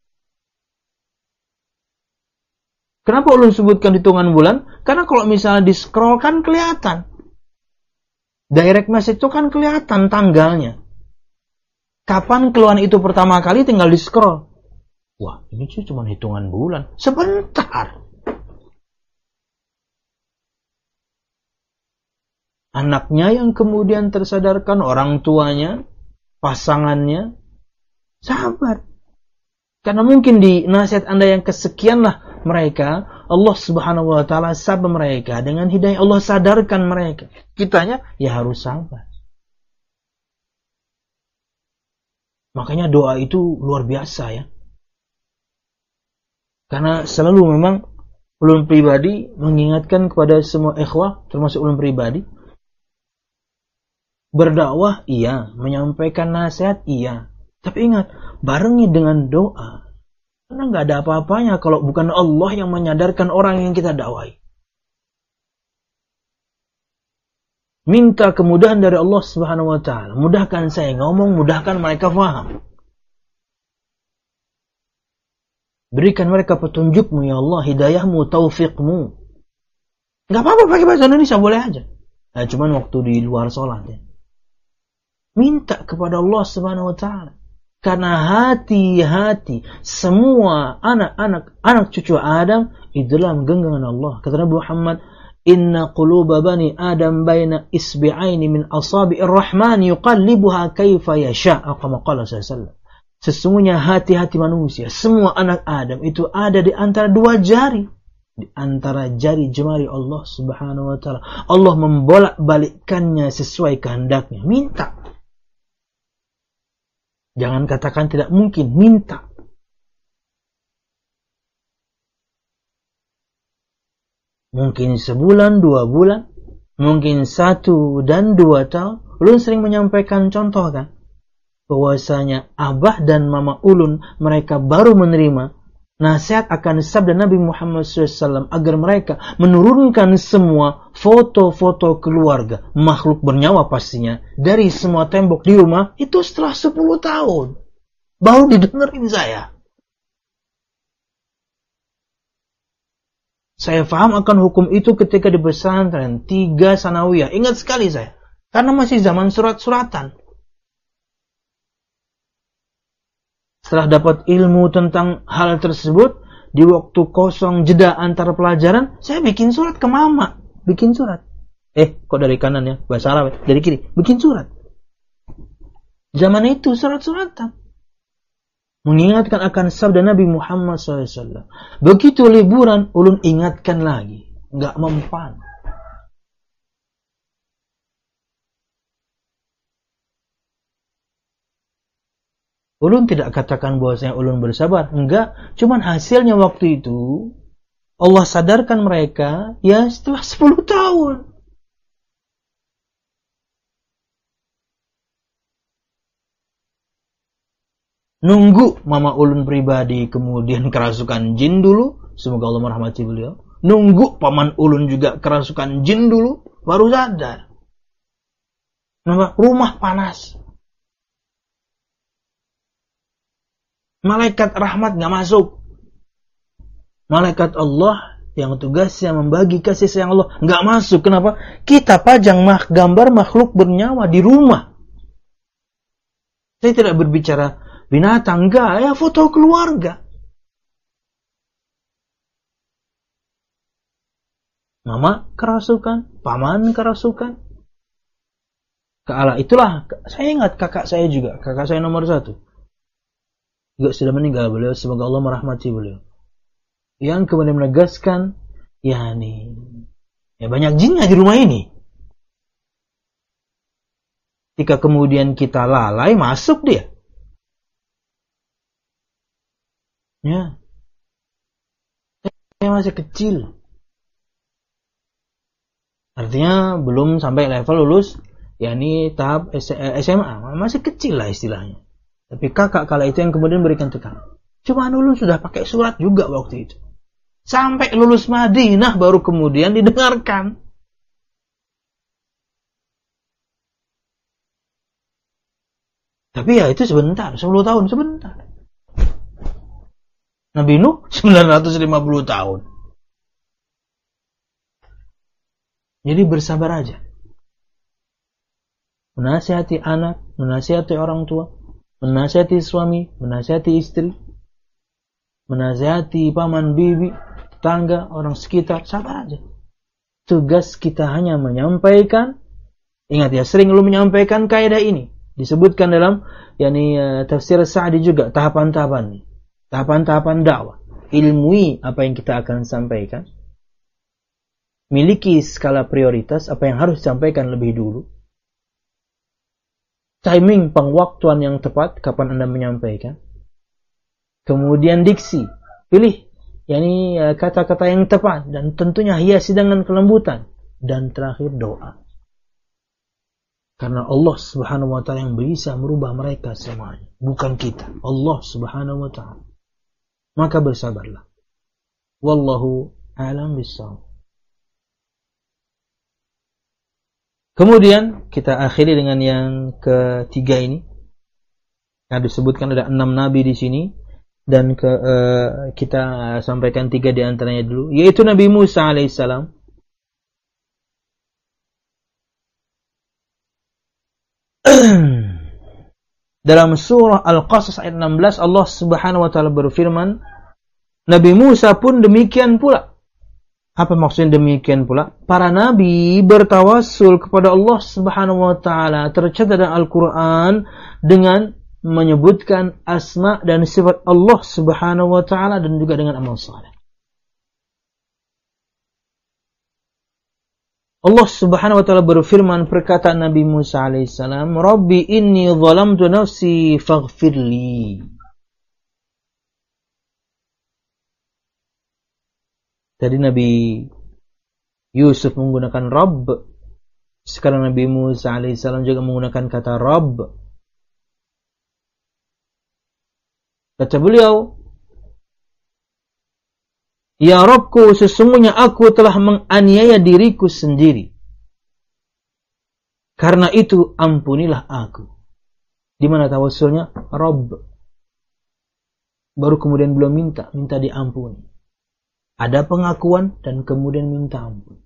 Kenapa ulun sebutkan hitungan bulan? Karena kalau misalnya di-scroll kan kelihatan. Direct message itu kan kelihatan tanggalnya. Kapan keluhan itu pertama kali tinggal di-scroll. Wah, ini sih cuma hitungan bulan. Sebentar. Anaknya yang kemudian tersadarkan, orang tuanya, pasangannya, sabar. Karena mungkin di nasihat Anda yang kesekian lah mereka, Allah Subhanahu wa taala sabar mereka dengan hidayah, Allah sadarkan mereka. Kitanya ya harus sabar. Makanya doa itu luar biasa ya. Karena selalu memang ulun pribadi mengingatkan kepada semua ikhwah, termasuk ulun pribadi, berdakwah iya, menyampaikan nasihat iya. Tapi ingat, barengi dengan doa. Karena nggak ada apa-apanya kalau bukan Allah yang menyadarkan orang yang kita dakwai. Minta kemudahan dari Allah Subhanahu wa taala. Mudahkan saya ngomong, mudahkan mereka faham. Berikan mereka petunjukmu ya Allah, hidayahmu, taufikmu. Nggak apa-apa pakai bahasa Indonesia, boleh aja. Nah, cuman waktu di luar sholat ya. Minta kepada Allah Subhanahu wa taala. Karena hati-hati semua anak-anak anak cucu Adam itu dalam genggaman Allah. Kata Nabi Muhammad, "Inna quluba bani Adam baina isbi'aini min asabi'ir rahman yuqallibuha kaifa yasha." Kama qala sallallahu alaihi wasallam. Sesungguhnya hati-hati manusia, semua anak Adam itu ada di antara dua jari, di antara jari jemari Allah Subhanahu wa taala. Allah membolak-balikkannya sesuai kehendaknya. Minta. Jangan katakan tidak mungkin, minta. Mungkin sebulan, dua bulan, mungkin satu dan dua tahun. Ulun sering menyampaikan contoh kan, bahwasanya abah dan mama ulun, mereka baru menerima nasihat akan sabda Nabi Muhammad shallallahu alaihi wasallam agar mereka menurunkan semua foto-foto keluarga, makhluk bernyawa pastinya, dari semua tembok di rumah. Itu setelah sepuluh tahun baru didengerin saya. Saya paham akan hukum itu ketika di pesantren tiga sanawiyah. Ingat sekali saya, karena masih zaman surat-suratan. Setelah dapat ilmu tentang hal tersebut, di waktu kosong jeda antara pelajaran, saya bikin surat ke mama. Bikin surat. Eh, kok dari kanan ya? Bahasa Arab ya? Dari kiri. Bikin surat. Zaman itu surat-suratan. mengingatkan akan sabda Nabi Muhammad shallallahu alaihi wasallam. Begitu liburan, ulun ingatkan lagi, enggak mempan. Ulun tidak katakan bahwasanya ulun bersabar, enggak, cuman hasilnya waktu itu Allah sadarkan mereka ya setelah sepuluh tahun. Nunggu mama ulun pribadi kemudian kerasukan jin dulu, semoga Allah merahmati beliau. Nunggu paman ulun juga kerasukan jin dulu, baru sadar. Nama rumah panas. Malaikat rahmat gak masuk. Malaikat Allah yang tugasnya membagi kasih sayang Allah gak masuk. Kenapa? Kita pajang mak- gambar makhluk bernyawa di rumah. Saya tidak berbicara binatang, enggak, ya foto keluarga. Mama kerasukan, paman kerasukan. Keala itulah, saya ingat kakak saya juga, kakak saya nomor satu. Juga sudah meninggal beliau, semoga Allah merahmati beliau. Yang kemudian menegaskan, ya nih, ya banyak jinnya di rumah ini. Jika kemudian kita lalai, masuk dia. Ya, saya masih kecil. Artinya belum sampai level lulus, yakni tahap S M A, masih kecil lah istilahnya. Tapi kakak kala itu yang kemudian berikan tekanan. Cuma lulus sudah pakai surat juga waktu itu. Sampai lulus Madinah baru kemudian didengarkan. Tapi ya itu sebentar, sepuluh tahun sebentar. Nabi Nuh sembilan ratus lima puluh tahun. Jadi bersabar aja. Menasihati anak, menasihati orang tua, menasihati suami, menasihati istri, menasihati paman bibi, tetangga, orang sekitar, sabar aja. Tugas kita hanya menyampaikan. Ingat ya, sering lu menyampaikan kaidah ini. Disebutkan dalam yakni uh, tafsir Sa'di juga tahapan-tahapan ini. Tahapan-tahapan dakwah. Ilmui apa yang kita akan sampaikan. Miliki skala prioritas apa yang harus disampaikan lebih dulu. Timing pengwaktuan yang tepat kapan Anda menyampaikan. Kemudian diksi. Pilih yakni uh, kata-kata yang tepat dan tentunya hiasi dengan kelembutan. Dan terakhir doa. Karena Allah Subhanahu wa taala yang bisa merubah mereka semuanya, bukan kita. Allah Subhanahu wa taala. Maka bersabarlah. Wallahu a'lam bissawab. Kemudian kita akhiri dengan yang ketiga ini. Yang disebutkan ada enam nabi di sini dan ke, uh, kita sampaikan tiga di antaranya dulu, yaitu Nabi Musa alaihissalam. Dalam surah Al-Qasas ayat enam belas Allah Subhanahu wa taala berfirman, Nabi Musa pun demikian pula. Apa maksudnya demikian pula? Para nabi bertawassul kepada Allah Subhanahu wa taala, tercatat dalam Al-Qur'an dengan menyebutkan asma dan sifat Allah Subhanahu wa taala dan juga dengan amal saleh. Allah Subhanahu wa taala berfirman, perkataan Nabi Musa alaihissalam, Rabbi inni zalamtu nafsi faghfirli. Tadi Nabi Yusuf menggunakan Rabb. Sekarang Nabi Musa alaihissalam juga menggunakan kata Rabb. Kata beliau, Ya Rabbku, sesungguhnya aku telah menganiaya diriku sendiri. Karena itu ampunilah aku. Di mana tawassulnya? Rabb. Baru kemudian belum minta, minta diampuni. Ada pengakuan dan kemudian minta ampun.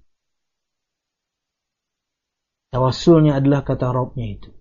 Tawassulnya adalah kata Rabbnya itu.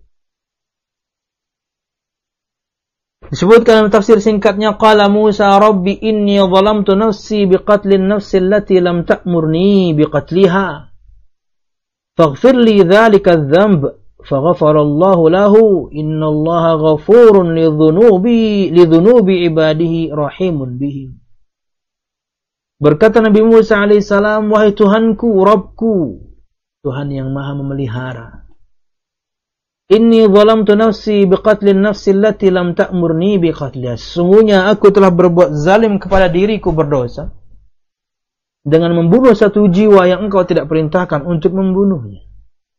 Disebutkan dalam tafsir singkatnya, Qala Musa Rabbi inni zalamtu nafsi biqatlin nafsi allati lam ta'murni biqatliha. Faghfir li dhalika adh-dhanb faghfarallahu lahu innallaha ghafurun lidzunubi lidzunubi ibadihi rahimun bihim. Berkata Nabi Musa alaihissalam, wahai Tuhanku, Rabbku, Tuhan yang maha memelihara, inni zalamtu nafsi biqatlin nafsi allati lam ta'murni biqatliha. Sesungguhnya aku telah berbuat zalim kepada diriku, berdosa, dengan membunuh satu jiwa yang engkau tidak perintahkan untuk membunuhnya.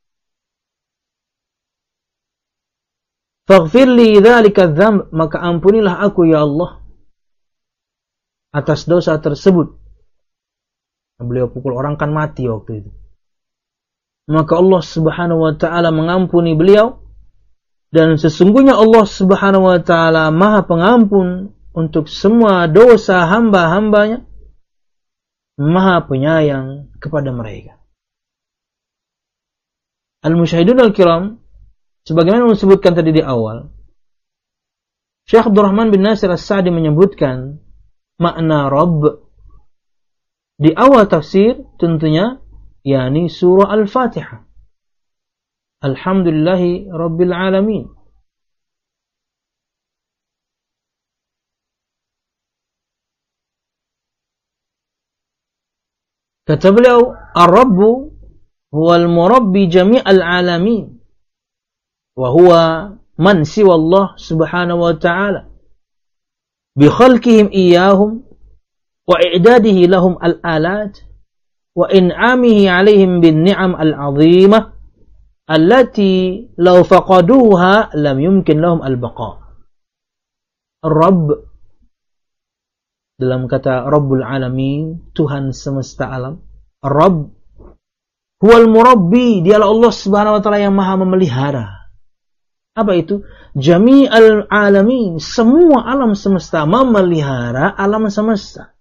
Faghfir li dzalika dzamb, maka ampunilah aku ya Allah atas dosa tersebut. Beliau pukul orang kan mati waktu itu. Maka Allah Subhanahu wa taala mengampuni beliau, dan sesungguhnya Allah Subhanahu wa taala Maha Pengampun untuk semua dosa hamba-hambanya, Maha Penyayang kepada mereka. Al-Musyahidun al-Kiram, sebagaimana disebutkan tadi di awal, Syekh Abdurrahman bin Nasir As-Sa'di menyebutkan makna Rabb di awal tafsir tentunya yakni surah Al-Fatihah. Alhamdulillahi Rabbil Alamin. Kata beliau, Ar-Rabbu huwa al-murabbi jami'al alamin, wa huwa man siwa Allah subhanahu wa ta'ala bi khalqihim iyahum wa i'dadihi lahum al-alat wa in'amihi alaihim bin ni'am al-'azimah allati law faqaduha lam yumkin lahum al-baqa. Rabb dalam kata Rabbul Alamin, Tuhan semesta alam. Rabb huwal murabbi, dialah Allah Subhanahu wa taala yang maha memelihara. Apa itu? Jami'al alamin, semua alam semesta, memelihara alam semesta.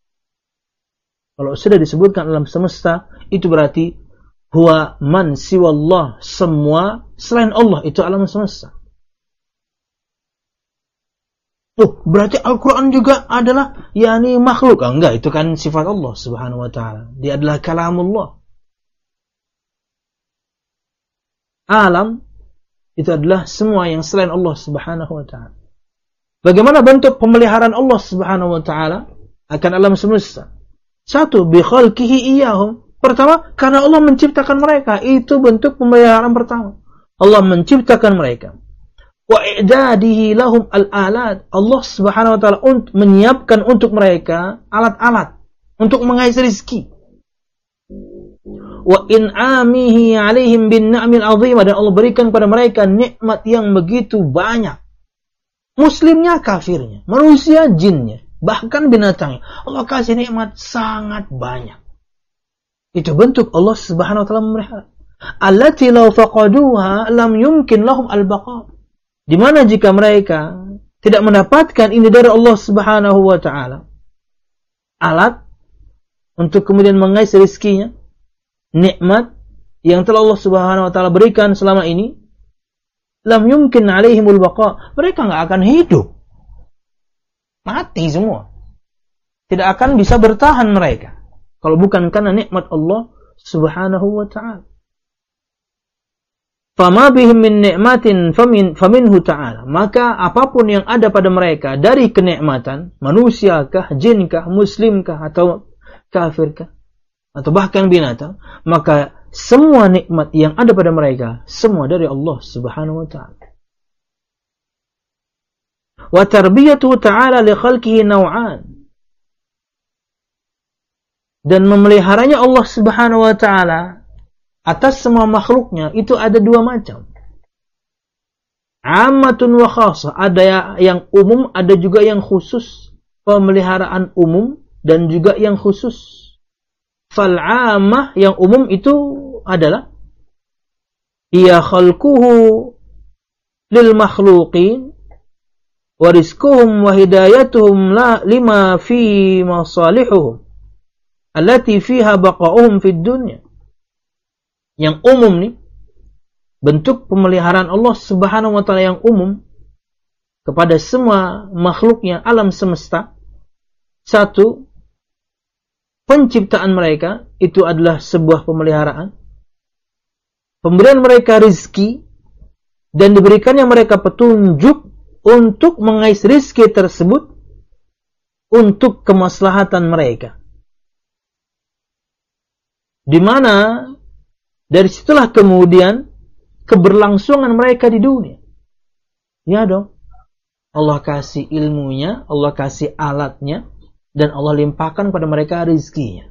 Kalau sudah disebutkan alam semesta, itu berarti huwa man siwallah, semua selain Allah itu alam semesta. Oh, berarti Al-Quran juga adalah yakni makhluk. Ah, enggak, itu kan sifat Allah Subhanahu wa taala. Dia adalah kalamullah. Alam itu adalah semua yang selain Allah Subhanahu wa taala. Bagaimana bentuk pemeliharaan Allah Subhanahu wa taala akan alam semesta? Satu, bi khalqihi iyahum. Pertama, karena Allah menciptakan mereka. Itu bentuk pemeliharaan pertama. Allah menciptakan mereka. Wa i'dadihi lahum al-alat. Allah Subhanahu wa taala untuk menyiapkan untuk mereka alat-alat untuk mengais rezeki. Wa in'amihi 'alaihim bin ni'amil 'azimah, dan Allah berikan kepada mereka nikmat yang begitu banyak. Muslimnya, kafirnya, manusia, jinnya, bahkan binatangnya. Allah kasih nikmat sangat banyak. Itu bentuk Allah Subhanahu wa taala memelihara. Allati law faqaduha lam yumkin lahum al-baqa. Di mana jika mereka tidak mendapatkan ini dari Allah Subhanahu wa taala, alat untuk kemudian mengais rezekinya, nikmat yang telah Allah Subhanahu wa taala berikan selama ini, lam yumkin alaihimul baqa, mereka enggak akan hidup. Mati semua. Tidak akan bisa bertahan mereka kalau bukan karena nikmat Allah Subhanahu wa taala. Fama bihim min ni'matin famin faminhu ta'ala, maka apapun yang ada pada mereka dari kenikmatan, manusiakah, jinkah, muslimkah, atau kafirkah, atau bahkan binatang, maka semua nikmat yang ada pada mereka semua dari Allah Subhanahu wa taala. Wa tarbiyatuhu ta'ala li khalqihi naw'an, dan memeliharanya Allah Subhanahu wa taala atas semua makhluknya itu ada dua macam. Ammatun wa khasah, ada yang umum, ada juga yang khusus. Pemeliharaan umum dan juga yang khusus. Fal ammah, yang umum itu adalah ia khalquhu lil makhluqin wa rizquhum wa hidayatuhum la lima fi masalihuhum allati fiha baqa'uhum fid dunya. Yang umum nih, bentuk pemeliharaan Allah Subhanahu wa taala yang umum kepada semua makhluknya alam semesta. Satu, penciptaan mereka itu adalah sebuah pemeliharaan. Pemberian mereka rezeki dan diberikannya mereka petunjuk untuk mengais rizki tersebut untuk kemaslahatan mereka. Di mana dari situlah kemudian keberlangsungan mereka di dunia. Ya dong. Allah kasih ilmunya, Allah kasih alatnya, dan Allah limpahkan pada mereka rizkinya.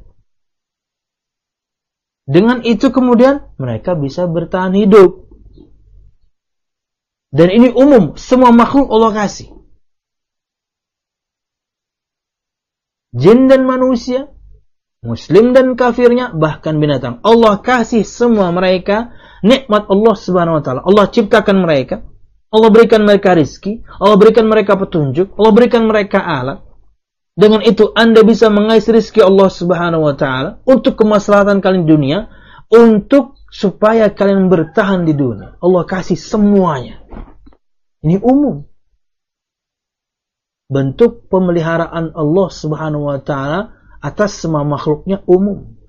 Dengan itu kemudian mereka bisa bertahan hidup. Dan ini umum, semua makhluk Allah kasih. Jin dan manusia, muslim dan kafirnya, bahkan binatang. Allah kasih semua mereka nikmat Allah Subhanahu wa taala. Allah ciptakan mereka, Allah berikan mereka rizki, Allah berikan mereka petunjuk, Allah berikan mereka alat. Dengan itu Anda bisa mengais rizki Allah Subhanahu wa taala untuk kemaslahatan kalian di dunia, untuk supaya kalian bertahan di dunia. Allah kasih semuanya. Ini umum. Bentuk pemeliharaan Allah Subhanahu wa taala atas semua makhluknya umum.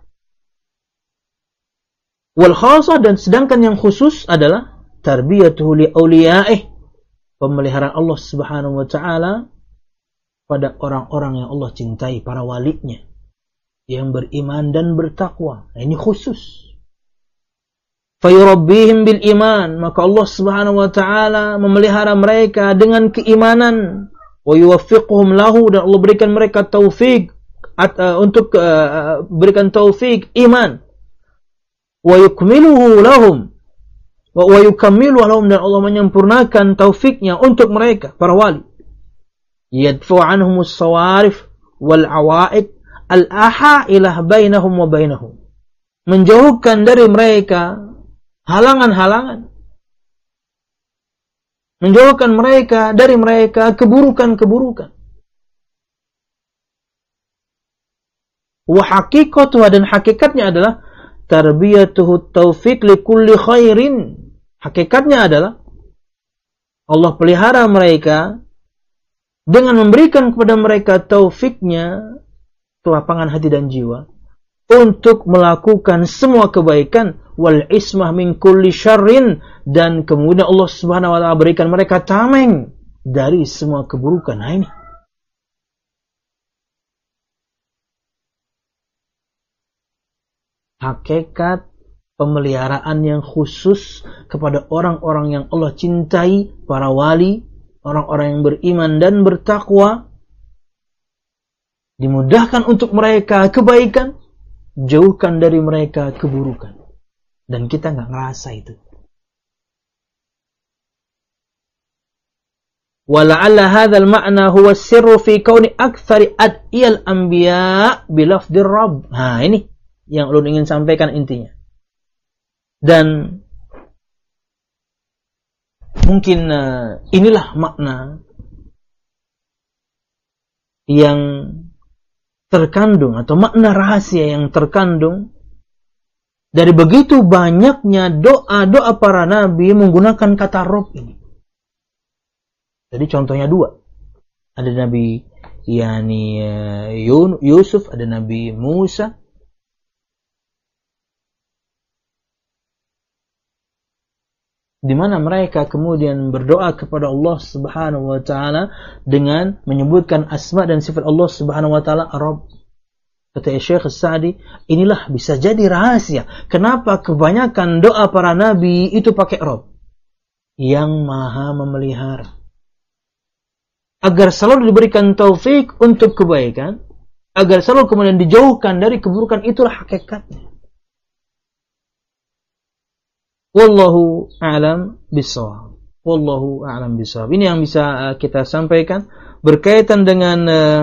Wal khasah, dan sedangkan yang khusus adalah tarbiyatuhu li awliyaih, pemeliharaan Allah Subhanahu wa taala pada orang-orang yang Allah cintai, para walinya yang beriman dan bertakwa. Nah, ini khusus. Fayurabbihim bil iman, maka Allah Subhanahu wa taala memelihara mereka dengan keimanan. Wa yuwaffiquhum lahu, dan Allah berikan mereka taufik uh, untuk uh, berikan taufik iman. Wa yukmiluhu lahum wa yukammilu lahum, dan Allah menyempurnakan taufiknya untuk mereka, para wali. Yadfu anhumus sawarif wal awaid al-ahailah bainahum wa bainahum, menjauhkan dari mereka halangan-halangan, menjauhkan mereka dari mereka keburukan-keburukan. Wa haqiqatuha, dan hakikatnya adalah tarbiyatuhu taufiq li kulli khairin. Hakikatnya adalah Allah pelihara mereka dengan memberikan kepada mereka taufiknya, kelapangan hati dan jiwa, untuk melakukan semua kebaikan, wal ismah min kulli syarrin, dan kemudian Allah Subhanahu wa taala berikan mereka tameng dari semua keburukan. Nah, ini hakikat pemeliharaan yang khusus kepada orang-orang yang Allah cintai, para wali, orang-orang yang beriman dan bertakwa. Dimudahkan untuk mereka kebaikan, jauhkan dari mereka keburukan. Dan kita nggak ngerasa itu. Wala'alla hadzal ma'na huwa sirru fi kauni aktsari ad'iyal anbiya' bilafdzir rabb. Nah, ini yang ulun ingin sampaikan intinya. Dan mungkin uh, inilah makna yang terkandung, atau makna rahasia yang terkandung dari begitu banyaknya doa-doa para nabi menggunakan kata Rabb ini. Jadi contohnya dua. Ada Nabi yani uh, Yusuf, ada Nabi Musa. Di mana mereka kemudian berdoa kepada Allah Subhanahu wa taala dengan menyebutkan asma dan sifat Allah Subhanahu wa taala Rabb. Kata Syekh As-Sa'di, inilah bisa jadi rahasia kenapa kebanyakan doa para nabi itu pakai Rabb, yang Maha memelihara, agar selalu diberikan taufik untuk kebaikan, agar selalu kemudian dijauhkan dari keburukan. Itulah hakikatnya. Wallahu a'lam bishawab. Wallahu a'lam bishawab. Ini yang bisa uh, kita sampaikan berkaitan dengan uh,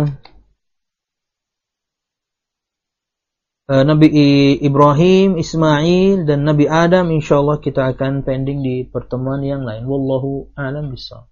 uh, Nabi Ibrahim, Ismail, dan Nabi Adam. Insyaallah kita akan pending di pertemuan yang lain. Wallahu a'lam bishawab.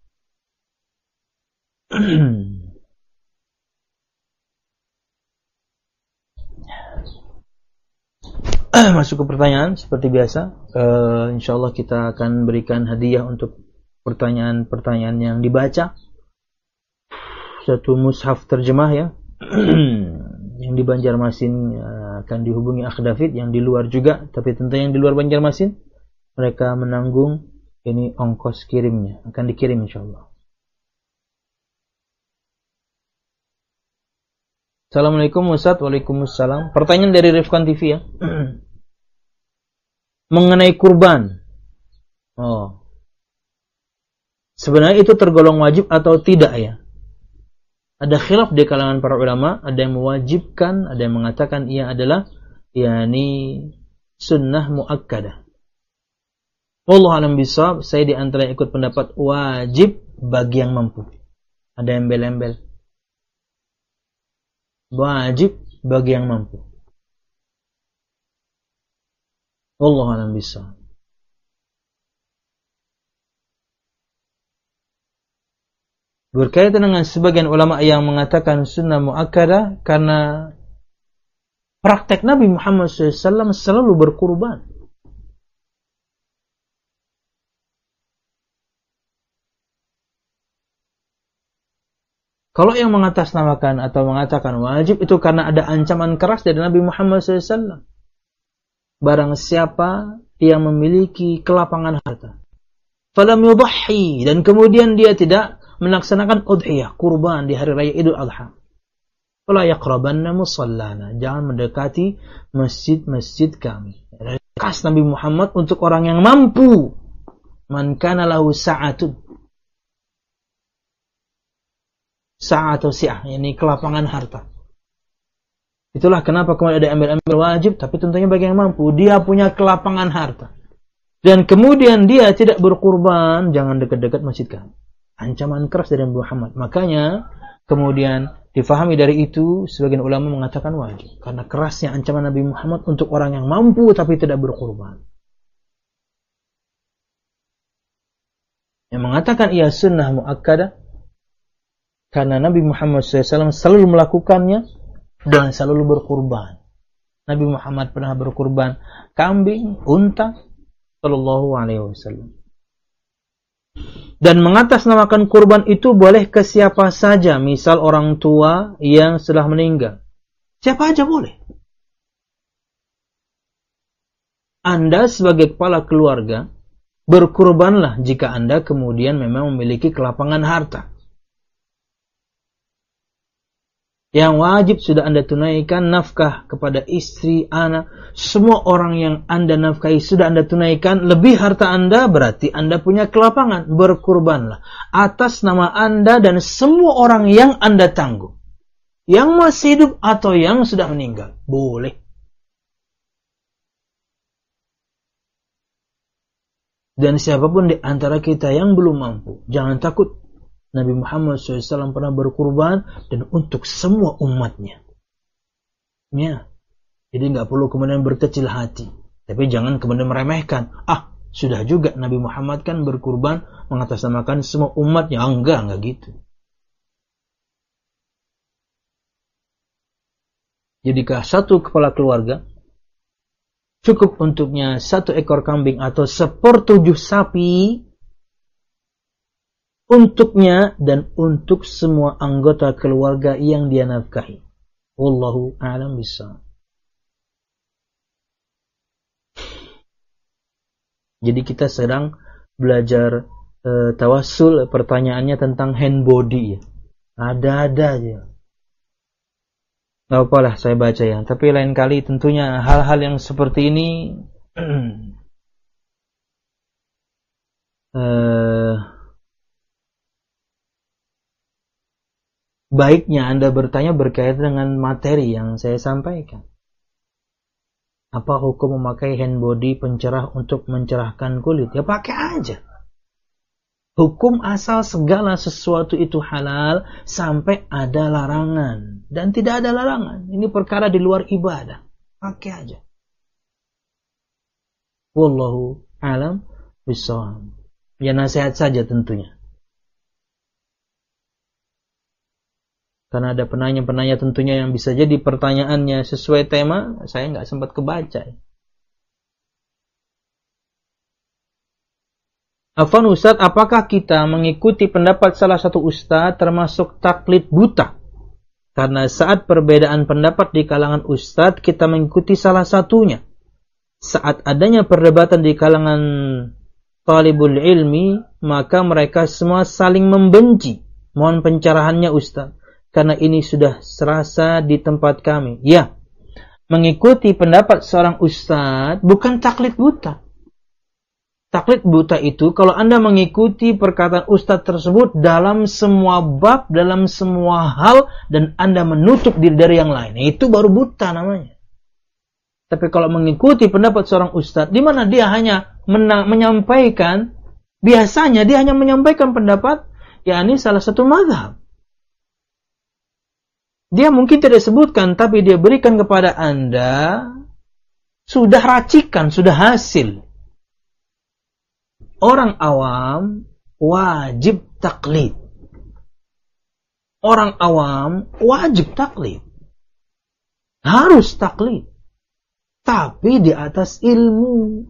Masuk ke pertanyaan seperti biasa. uh, InsyaAllah kita akan berikan hadiah untuk pertanyaan-pertanyaan yang dibaca. Satu mushaf terjemah ya. Yang di Banjarmasin uh, akan dihubungi Akh David. Yang di luar juga, tapi tentu yang di luar Banjarmasin mereka menanggung Ini ongkos kirimnya, akan dikirim insyaallah. Assalamualaikum Ustaz. Waalaikumsalam. Pertanyaan dari Rifkan T V ya. Mengenai kurban. Oh. Sebenarnya itu tergolong wajib atau tidak ya? Ada khilaf di kalangan para ulama, ada yang mewajibkan, ada yang mengatakan ia adalah yakni sunnah muakkadah. Wallahu a'lam bishawab, saya di antara yang ikut pendapat wajib bagi yang mampu. Ada yang embel-embel. Wajib bagi yang mampu. Wallahu a'lam bishawab. Berkaitan dengan sebagian ulama yang mengatakan sunnah muakkadah karena praktek Nabi Muhammad shallallahu alaihi wasallam selalu berkurban. Kalau yang mengatasnamakan atau mengatakan wajib itu karena ada ancaman keras dari Nabi Muhammad shallallahu alaihi wasallam. Barang siapa yang memiliki kelapangan harta, falam yudhi, dan kemudian dia tidak melaksanakan udhiyah, kurban di hari raya Idul Adha, fala yaqrabanna musallana, jangan mendekati masjid-masjid kami. Khas Nabi Muhammad untuk orang yang mampu. Man kana lahu sa'atun, sa'ah atau si'ah, yakni kelapangan harta. Itulah kenapa kemudian ada ambil-ambil wajib, tapi tentunya bagi yang mampu. Dia punya kelapangan harta, dan kemudian dia tidak berkurban, jangan dekat-dekat masjid kami. Ancaman keras dari Nabi Muhammad. Makanya kemudian difahami dari itu sebagian ulama mengatakan wajib karena kerasnya ancaman Nabi Muhammad untuk orang yang mampu tapi tidak berkurban. Yang mengatakan ia sunnah muakkadah karena Nabi Muhammad shallallahu alaihi wasallam selalu melakukannya dan selalu berkurban. Nabi Muhammad pernah berkurban kambing, unta, sallallahu alaihi wasallam. Dan mengatasnamakan kurban itu boleh ke siapa saja, misal orang tua yang sudah meninggal. Siapa aja boleh. Anda sebagai kepala keluarga, berkurbanlah jika Anda kemudian memang memiliki kelapangan harta. Yang wajib sudah Anda tunaikan nafkah kepada istri, anak, semua orang yang Anda nafkahi sudah Anda tunaikan, lebih harta Anda berarti Anda punya kelapangan, berkurbanlah atas nama Anda dan semua orang yang Anda tanggung, yang masih hidup atau yang sudah meninggal, boleh. Dan siapapun di antara kita yang belum mampu, jangan takut. Nabi Muhammad shallallahu alaihi wasallam pernah berkurban dan untuk semua umatnya. Ya. Jadi nggak perlu kemudian berkecil hati. Tapi jangan kemudian meremehkan. Ah, sudah juga Nabi Muhammad kan berkurban mengatasnamakan semua umatnya. Ah, enggak, enggak gitu. Jadikah satu kepala keluarga cukup untuknya satu ekor kambing atau sepertujuh sapi untuknya dan untuk semua anggota keluarga yang dia nafkahi. Wallahu a'lam bishawab. Jadi kita sedang belajar e, tawassul, pertanyaannya tentang hand body ya. Ada-ada aja. Gak apalah saya baca ya. Tapi lain kali tentunya hal-hal yang seperti ini eh baiknya Anda bertanya berkaitan dengan materi yang saya sampaikan. Apa hukum memakai hand body pencerah untuk mencerahkan kulit? Ya pakai aja. Hukum asal segala sesuatu itu halal sampai ada larangan. Dan tidak ada larangan. Ini perkara di luar ibadah. Pakai aja. Wallahu a'lam bishawab. Ya nasihat saja tentunya. Karena ada penanya-penanya tentunya yang bisa jadi pertanyaannya sesuai tema, saya nggak sempat kebaca. Afwan Ustaz, apakah kita mengikuti pendapat salah satu Ustaz termasuk taklid buta? Karena saat perbedaan pendapat di kalangan Ustaz, kita mengikuti salah satunya. Saat adanya perdebatan di kalangan talibul ilmi, maka mereka semua saling membenci. Mohon pencerahannya Ustaz, karena ini sudah serasa di tempat kami. Ya, mengikuti pendapat seorang ustaz bukan taklid buta. Taklid buta itu kalau Anda mengikuti perkataan ustaz tersebut dalam semua bab, dalam semua hal, dan Anda menutup diri dari yang lain, itu baru buta namanya. Tapi kalau mengikuti pendapat seorang ustaz, di mana dia hanya mena- menyampaikan, biasanya dia hanya menyampaikan pendapat, yakni salah satu mazhab. Dia mungkin tidak sebutkan, tapi dia berikan kepada Anda, sudah racikan, sudah hasil. Orang awam wajib taklid. Orang awam wajib taklid. Harus taklid. Tapi di atas ilmu.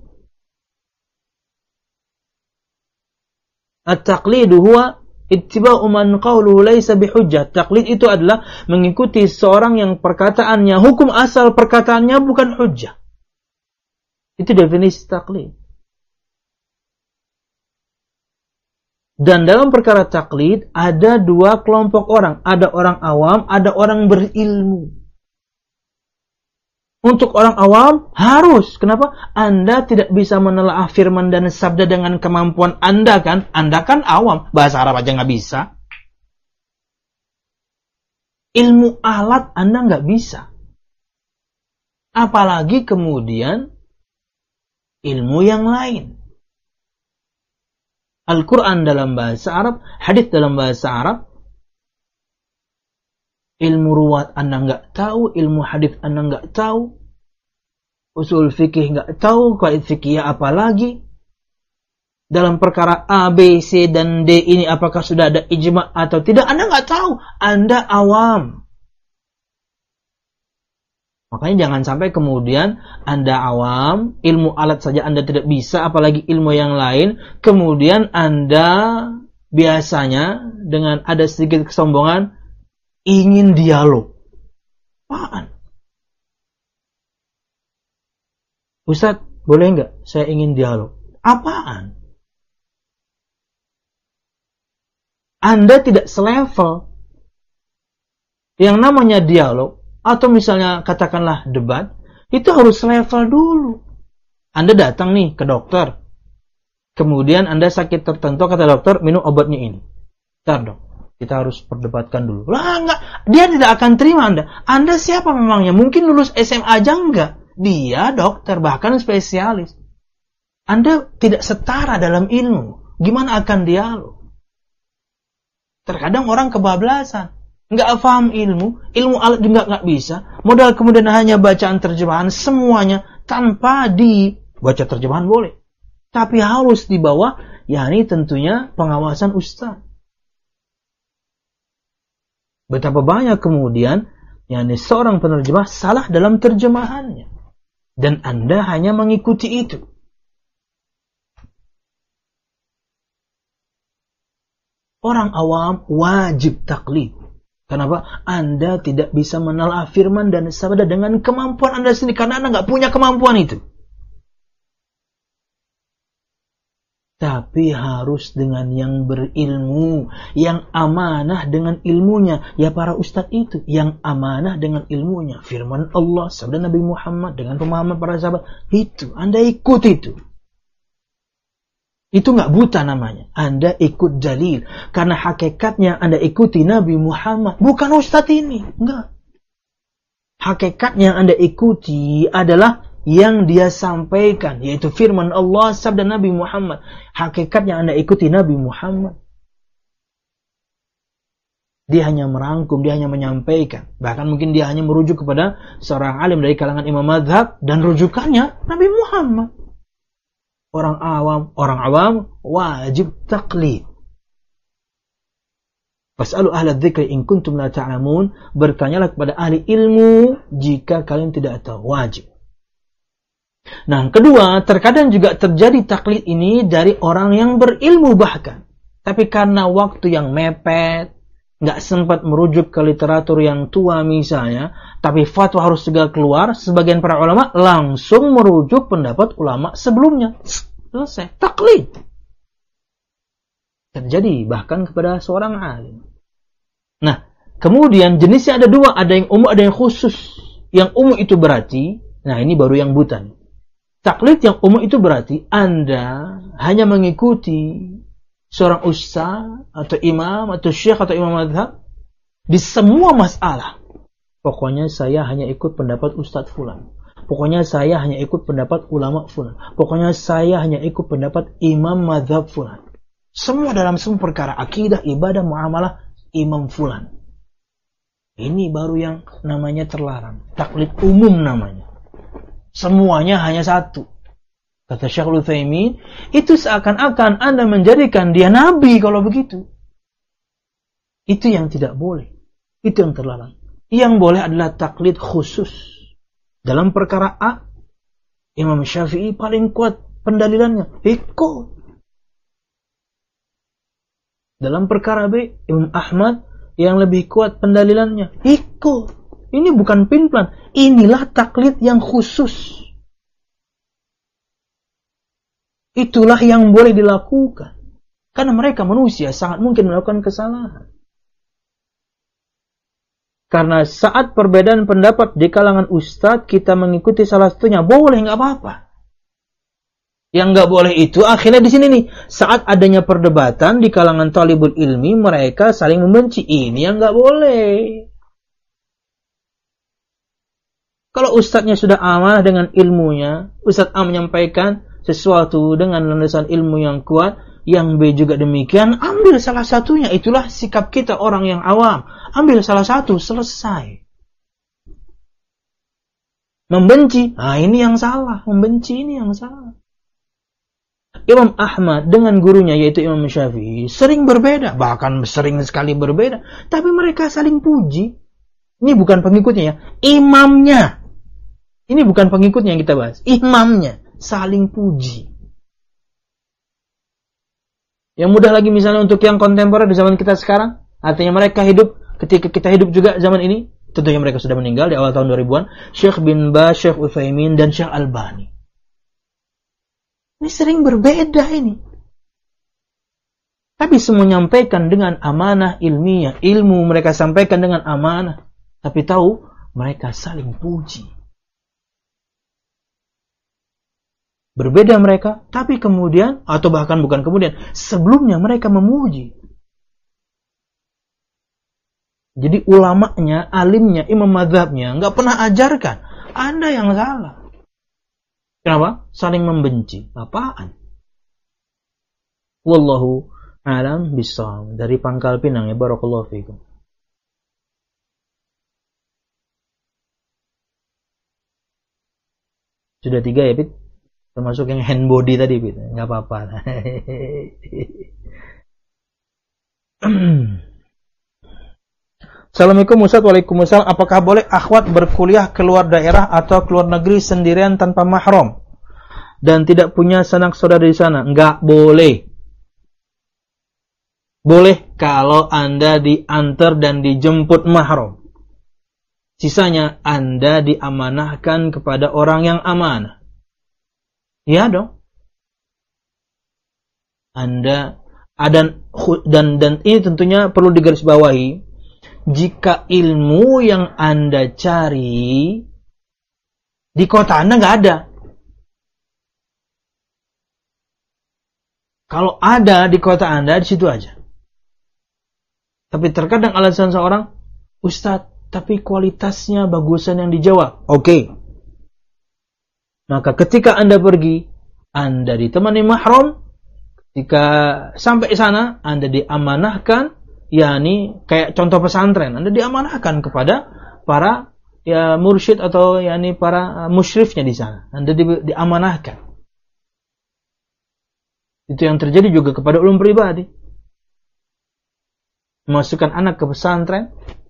At-taqlidu huwa ittiba'u man qawluhu laysa bihujjah. Taklid itu adalah mengikuti seorang yang perkataannya, hukum asal perkataannya bukan hujjah. Itu definisi taklid. Dan dalam perkara taklid ada dua kelompok orang. Ada orang awam, ada orang berilmu. Untuk orang awam harus. Kenapa? Anda tidak bisa menelaah firman dan sabda dengan kemampuan Anda kan? Anda kan awam. Bahasa Arab aja nggak bisa. Ilmu alat Anda nggak bisa. Apalagi kemudian ilmu yang lain. Al-Quran dalam bahasa Arab, hadits dalam bahasa Arab, ilmu ruwat Anda nggak tahu, ilmu hadits Anda nggak tahu, usul fikih nggak tahu, qaid fikih apalagi. Dalam perkara A, B, C, dan D ini apakah sudah ada ijma' atau tidak, Anda nggak tahu. Anda awam. Makanya jangan sampai kemudian Anda awam, ilmu alat saja Anda tidak bisa, apalagi ilmu yang lain. Kemudian Anda biasanya dengan ada sedikit kesombongan, ingin dialog. Apaan? Ustaz, boleh nggak saya ingin dialog? Apaan? Anda tidak selevel. Yang namanya dialog, atau misalnya katakanlah debat, itu harus level dulu. Anda datang nih ke dokter. Kemudian Anda sakit tertentu, kata dokter, minum obatnya ini. Ntar dong, kita harus perdebatkan dulu. Lah enggak, dia tidak akan terima Anda. Anda siapa memangnya? Mungkin lulus S M A aja enggak. Dia dokter, bahkan spesialis. Anda tidak setara dalam ilmu. Gimana akan dialog? Terkadang orang kebablasan. Nggak paham ilmu, ilmu alat juga nggak bisa, modal kemudian hanya bacaan terjemahan, semuanya tanpa dibaca terjemahan boleh. Tapi harus di bawah, yakni tentunya pengawasan ustaz. Betapa banyak kemudian, yakni seorang penerjemah salah dalam terjemahannya. Dan Anda hanya mengikuti itu. Orang awam wajib taklid. Kenapa? Anda tidak bisa menelaah firman dan sabda dengan kemampuan Anda sendiri. Karena Anda nggak punya kemampuan itu. Tapi harus dengan yang berilmu. Yang amanah dengan ilmunya. Ya para ustadz itu. Yang amanah dengan ilmunya. Firman Allah, sabda Nabi Muhammad. Dengan pemahaman para sahabat. Itu. Anda ikut itu. Itu nggak buta namanya. Anda ikut dalil. Karena hakikatnya Anda ikuti Nabi Muhammad. Bukan ustadz ini. Enggak. Hakikatnya Anda ikuti adalah yang dia sampaikan. Yaitu firman Allah, sabda Nabi Muhammad. Hakikatnya Anda ikuti Nabi Muhammad. Dia hanya merangkum. Dia hanya menyampaikan. Bahkan mungkin dia hanya merujuk kepada seorang alim dari kalangan imam madhab. Dan rujukannya Nabi Muhammad. Orang awam, orang awam wajib taklid. Fas'alu ahla dzikri in kuntum la ta'lamun. Bertanyalah kepada ahli ilmu jika kalian tidak tahu. Wajib. Nah, kedua, terkadang juga terjadi taklid ini dari orang yang berilmu bahkan. Tapi karena waktu yang mepet, nggak sempat merujuk ke literatur yang tua misalnya, tapi fatwa harus segera keluar, sebagian para ulama langsung merujuk pendapat ulama sebelumnya. Selesai. Taklid. Terjadi bahkan kepada seorang alim. Nah, kemudian jenisnya ada dua, ada yang umum, ada yang khusus. Yang umum itu berarti, nah ini baru yang buta. Taklid yang umum itu berarti Anda hanya mengikuti seorang ustaz atau imam atau syekh atau imam mazhab di semua masalah. Pokoknya saya hanya ikut pendapat ustaz fulan. Pokoknya saya hanya ikut pendapat ulama fulan. Pokoknya saya hanya ikut pendapat imam mazhab fulan. Semua dalam semua perkara akidah, ibadah, muamalah, imam fulan. Ini baru yang namanya terlarang. Taklid umum namanya. Semuanya hanya satu. Kata Syekhul Utsaimin, itu seakan-akan Anda menjadikan dia nabi kalau begitu. Itu yang tidak boleh. Itu yang terlarang. Yang boleh adalah taklid khusus. Dalam perkara A, Imam Syafi'i paling kuat pendalilannya. Ikut. Dalam perkara B, Imam Ahmad yang lebih kuat pendalilannya. Ikut. Ini bukan pin-plan. Inilah taklid yang khusus. Itulah yang boleh dilakukan. Karena mereka manusia sangat mungkin melakukan kesalahan. Karena saat perbedaan pendapat di kalangan ustadz, kita mengikuti salah satunya. Boleh, nggak apa-apa. Yang nggak boleh itu akhirnya di sini nih, saat adanya perdebatan di kalangan talibul ilmi, mereka saling membenci. Ini yang nggak boleh. Kalau ustadznya sudah amanah dengan ilmunya, ustadz A menyampaikan sesuatu dengan landasan ilmu yang kuat, yang B juga demikian, ambil salah satunya. Itulah sikap kita orang yang awam. Ambil salah satu, selesai. Membenci, nah ini yang salah. Membenci ini yang salah. Imam Ahmad dengan gurunya yaitu Imam Syafi'i sering berbeda, bahkan sering sekali berbeda, tapi mereka saling puji. Ini bukan pengikutnya ya, imamnya. Ini bukan pengikutnya yang kita bahas, imamnya saling puji. Yang mudah lagi misalnya untuk yang kontemporer di zaman kita sekarang, artinya mereka hidup ketika kita hidup juga zaman ini, tentunya mereka sudah meninggal di awal tahun dua ribuan, Syekh bin Baz, Syekh Utsaimin dan Syekh Albani. Ini sering berbeda ini. Tapi semua menyampaikan dengan amanah ilmiah. Ilmu mereka sampaikan dengan amanah. Tapi tahu, mereka saling puji. Berbeda mereka, tapi kemudian, atau bahkan bukan kemudian, sebelumnya mereka memuji. Jadi ulamanya, alimnya, imam mazhabnya, nggak pernah ajarkan. Anda yang salah. Kenapa? Saling membenci. Apaan? Wallahu a'lam bishawab. Dari Pangkal Pinang ya, barakallahu fikum. Sudah tiga ya, Pit? Termasuk yang hand body tadi, Pit. Enggak apa-apa. Assalamualaikum Ustaz. Waalaikumsalam. Apakah boleh akhwat berkuliah keluar daerah atau keluar negeri sendirian tanpa mahram dan tidak punya sanak saudara di sana? Enggak boleh. Boleh kalau Anda diantar dan dijemput mahram. Sisanya Anda diamanahkan kepada orang yang amanah. Ya dong. Anda dan dan dan ini tentunya perlu digarisbawahi. Jika ilmu yang Anda cari di kota Anda nggak ada. Kalau ada di kota Anda, di situ aja. Tapi terkadang alasan seorang, Ustadz, tapi kualitasnya bagusan yang di Jawa. Oke. Okay. Maka ketika Anda pergi, Anda ditemani mahram. Ketika sampai sana, Anda diamanahkan. yakni kayak contoh pesantren, Anda diamanahkan kepada para ya mursyid atau yakni para uh, musyrifnya di sana. Anda di, diamanahkan. Itu yang terjadi juga kepada ulum pribadi. Memasukkan anak ke pesantren,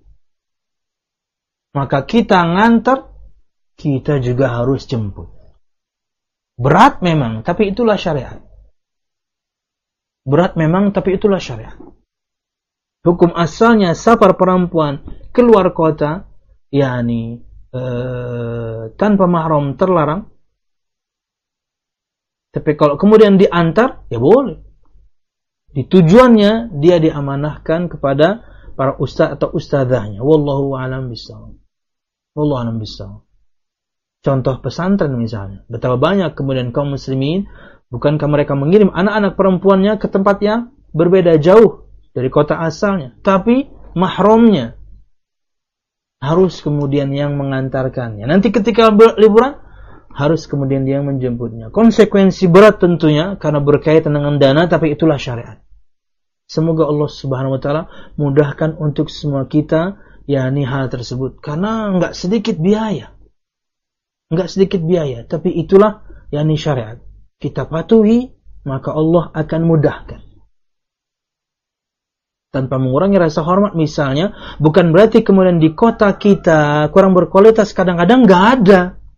maka kita ngantar, kita juga harus jemput. Berat memang, tapi itulah syariat. Berat memang, tapi itulah syariat. Hukum asalnya safar perempuan keluar kota, yakni eh, tanpa mahram terlarang. Tapi kalau kemudian diantar, ya boleh. Di tujuannya dia diamanahkan kepada para ustaz atau ustazahnya. Wallahu a'lam bishawab. Wallahu a'lam bishawab. Contoh pesantren misalnya. Betapa banyak kemudian kaum muslimin, bukankah mereka mengirim anak-anak perempuannya ke tempat yang berbeda jauh dari kota asalnya, tapi mahramnya harus kemudian yang mengantarkannya. Nanti ketika liburan harus kemudian dia menjemputnya. Konsekuensi berat tentunya karena berkaitan dengan dana, tapi itulah syariat. Semoga Allah Subhanahu wa taala mudahkan untuk semua kita yakni hal tersebut, karena enggak sedikit biaya. Enggak sedikit biaya, tapi itulah yakni syariat. Kita patuhi, maka Allah akan mudahkan. Tanpa mengurangi rasa hormat misalnya, bukan berarti kemudian di kota kita kurang berkualitas, kadang-kadang enggak ada.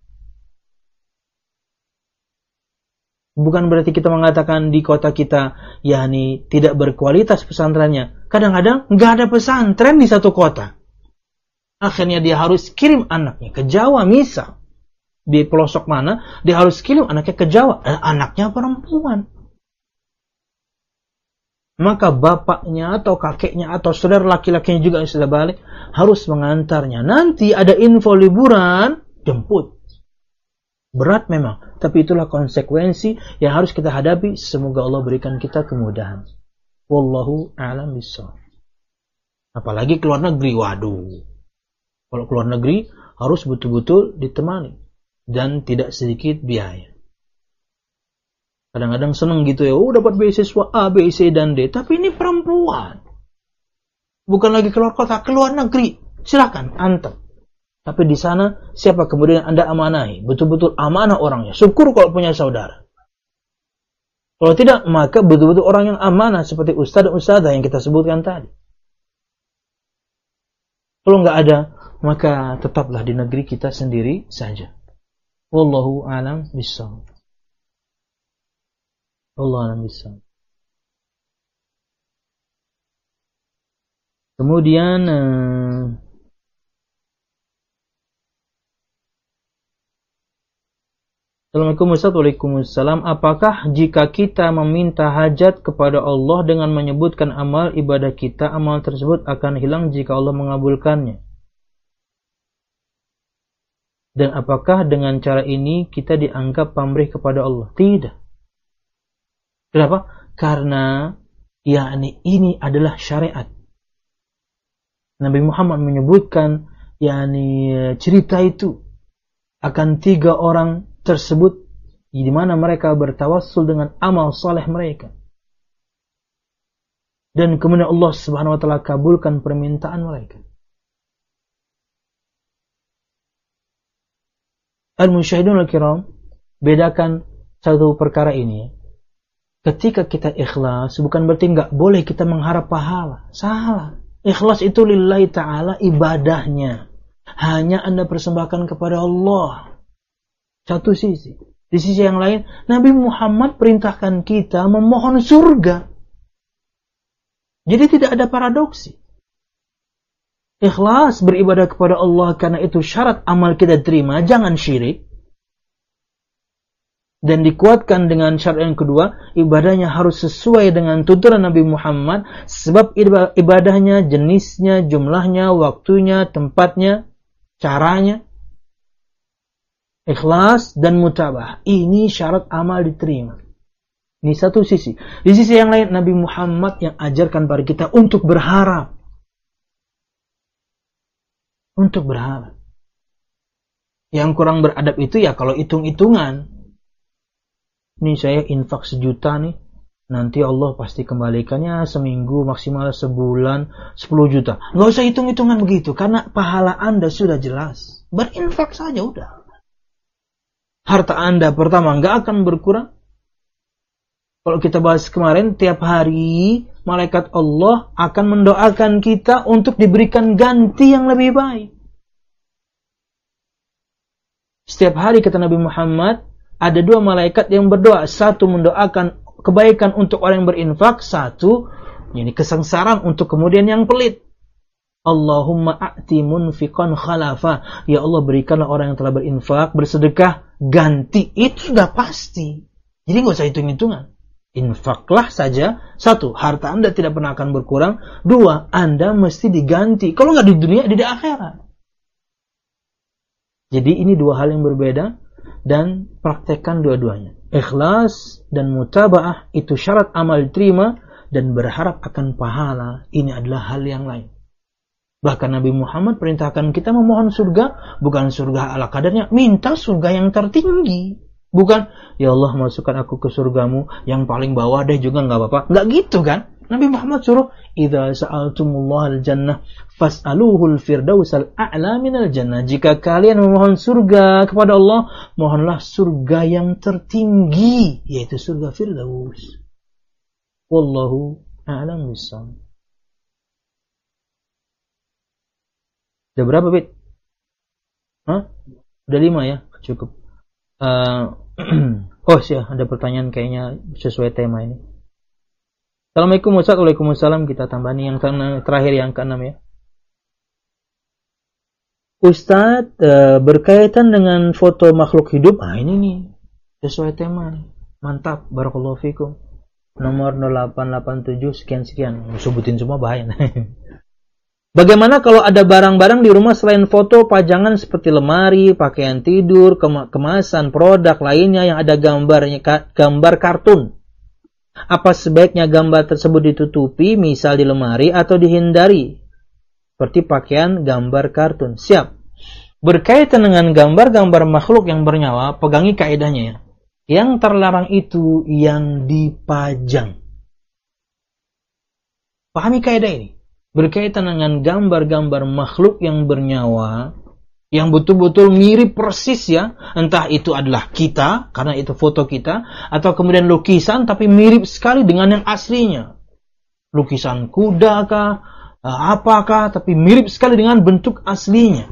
Bukan berarti kita mengatakan di kota kita yakni tidak berkualitas pesantrennya. Kadang-kadang enggak ada pesantren di satu kota. Akhirnya dia harus kirim anaknya ke Jawa misal. Di pelosok mana, dia harus kirim anaknya ke Jawa. Eh, anaknya perempuan. Maka bapaknya atau kakeknya atau saudara laki-lakinya juga yang sudah balik harus mengantarnya. Nanti ada info liburan, jemput. Berat memang, tapi itulah konsekuensi yang harus kita hadapi. Semoga Allah berikan kita kemudahan. Wallahu a'lam bishawab. Apalagi keluar negeri, waduh. Kalau keluar negeri harus betul-betul ditemani dan tidak sedikit biaya. Kadang-kadang seneng gitu ya, oh dapat beasiswa A, B, C, dan D. Tapi ini perempuan. Bukan lagi keluar kota, keluar negeri. Silakan, antar. Tapi di sana, siapa kemudian Anda amanahi? Betul-betul amanah orangnya. Syukur kalau punya saudara. Kalau tidak, maka betul-betul orang yang amanah. Seperti ustaz dan ustazah yang kita sebutkan tadi. Kalau nggak ada, maka tetaplah di negeri kita sendiri saja. Wallahu a'lam bishawab. Wallahu a'lam bishawab. Kemudian... Uh, Assalamualaikum warahmatullahi wabarakatuh. Apakah jika kita meminta hajat kepada Allah dengan menyebutkan amal ibadah kita, amal tersebut akan hilang jika Allah mengabulkannya? Dan apakah dengan cara ini kita dianggap pamrih kepada Allah? Tidak. Kenapa? Karena yakni ini adalah syariat. Nabi Muhammad menyebutkan yakni cerita itu akan tiga orang tersebut di mana mereka bertawassul dengan amal saleh mereka. Dan kemudian Allah Subhanahu wa taala kabulkan permintaan mereka. Al-musyahidun al-kiram, bedakan satu perkara ini. Ketika kita ikhlas, bukan berarti enggak boleh kita mengharap pahala. Salah. Ikhlas itu lillahi ta'ala ibadahnya. Hanya Anda persembahkan kepada Allah. Satu sisi. Di sisi yang lain, Nabi Muhammad perintahkan kita memohon surga. Jadi tidak ada paradoksi. Ikhlas beribadah kepada Allah karena itu syarat amal kita terima, jangan syirik. Dan dikuatkan dengan syarat yang kedua, ibadahnya harus sesuai dengan tuntunan Nabi Muhammad, sebab ibadahnya, jenisnya, jumlahnya, waktunya, tempatnya, caranya. Ikhlas dan mutabah. Ini syarat amal diterima. Ini satu sisi. Di sisi yang lain, Nabi Muhammad yang ajarkan pada kita untuk berharap. Untuk berharap. Yang kurang beradab itu ya kalau hitung-hitungan. Ini saya infak sejuta nih. Nanti Allah pasti kembalikannya seminggu, maksimal sebulan, sepuluh juta. Nggak usah hitung-hitungan begitu. Karena pahala Anda sudah jelas. Berinfak saja udah. Harta Anda pertama nggak akan berkurang. Kalau kita bahas kemarin, tiap hari malaikat Allah akan mendoakan kita untuk diberikan ganti yang lebih baik. Setiap hari kata Nabi Muhammad, ada dua malaikat yang berdoa. Satu mendoakan kebaikan untuk orang yang berinfak. Satu, ini kesengsaraan untuk kemudian yang pelit. Allahumma a'ti munfiqan khalafa. Ya Allah, berikanlah orang yang telah berinfak, bersedekah, ganti. Itu sudah pasti. Jadi nggak usah hitung-hitungan. Infaklah saja. Satu, harta Anda tidak pernah akan berkurang. Dua, Anda mesti diganti. Kalau nggak di dunia, di akhirat. Jadi ini dua hal yang berbeda. Dan praktekkan dua-duanya. Ikhlas dan mutaba'ah itu syarat amal terima. Dan berharap akan pahala. Ini adalah hal yang lain. Bahkan Nabi Muhammad perintahkan kita memohon surga. Bukan surga ala kadarnya. Minta surga yang tertinggi. Bukan, ya Allah masukkan aku ke surgamu. Yang paling bawah deh juga gak apa-apa. Gak gitu kan. Nabi Muhammad suruh, idza sa'altumullah al-jannah fas'aluhul firdausal a'la minal jannah. Jika kalian memohon surga kepada Allah, mohonlah surga yang tertinggi. Yaitu surga Firdaus. Wallahu a'lam bissawab. Udah berapa, Bit? Hah? Udah lima ya? Cukup. Uh, oh, sih, ada pertanyaan kayaknya sesuai tema ini. Assalamualaikum Ustaz. Waalaikumsalam. Kita tambah nih yang ke- terakhir, yang keenam ya. Ustaz, uh, berkaitan dengan foto makhluk hidup. Ah, ini nih. Sesuai tema nih. Mantap. Barakallahu fikum. Nomor nol delapan delapan tujuh sekian-sekian. Sebutin semua bahaya. Bagaimana kalau ada barang-barang di rumah selain foto pajangan seperti lemari, pakaian tidur, kema- kemasan, produk lainnya yang ada gambarnya, ka- gambar kartun? Apa sebaiknya gambar tersebut ditutupi, misal di lemari, atau dihindari? Seperti pakaian gambar kartun. Siap. Berkaitan dengan gambar-gambar makhluk yang bernyawa, pegangi kaidahnya ya. Yang terlarang itu yang dipajang. Pahami kaidah ini. Berkaitan dengan gambar-gambar makhluk yang bernyawa, yang betul-betul mirip persis ya, entah itu adalah kita, karena itu foto kita, atau kemudian lukisan, tapi mirip sekali dengan yang aslinya. Lukisan kuda kah, apakah, tapi mirip sekali dengan bentuk aslinya.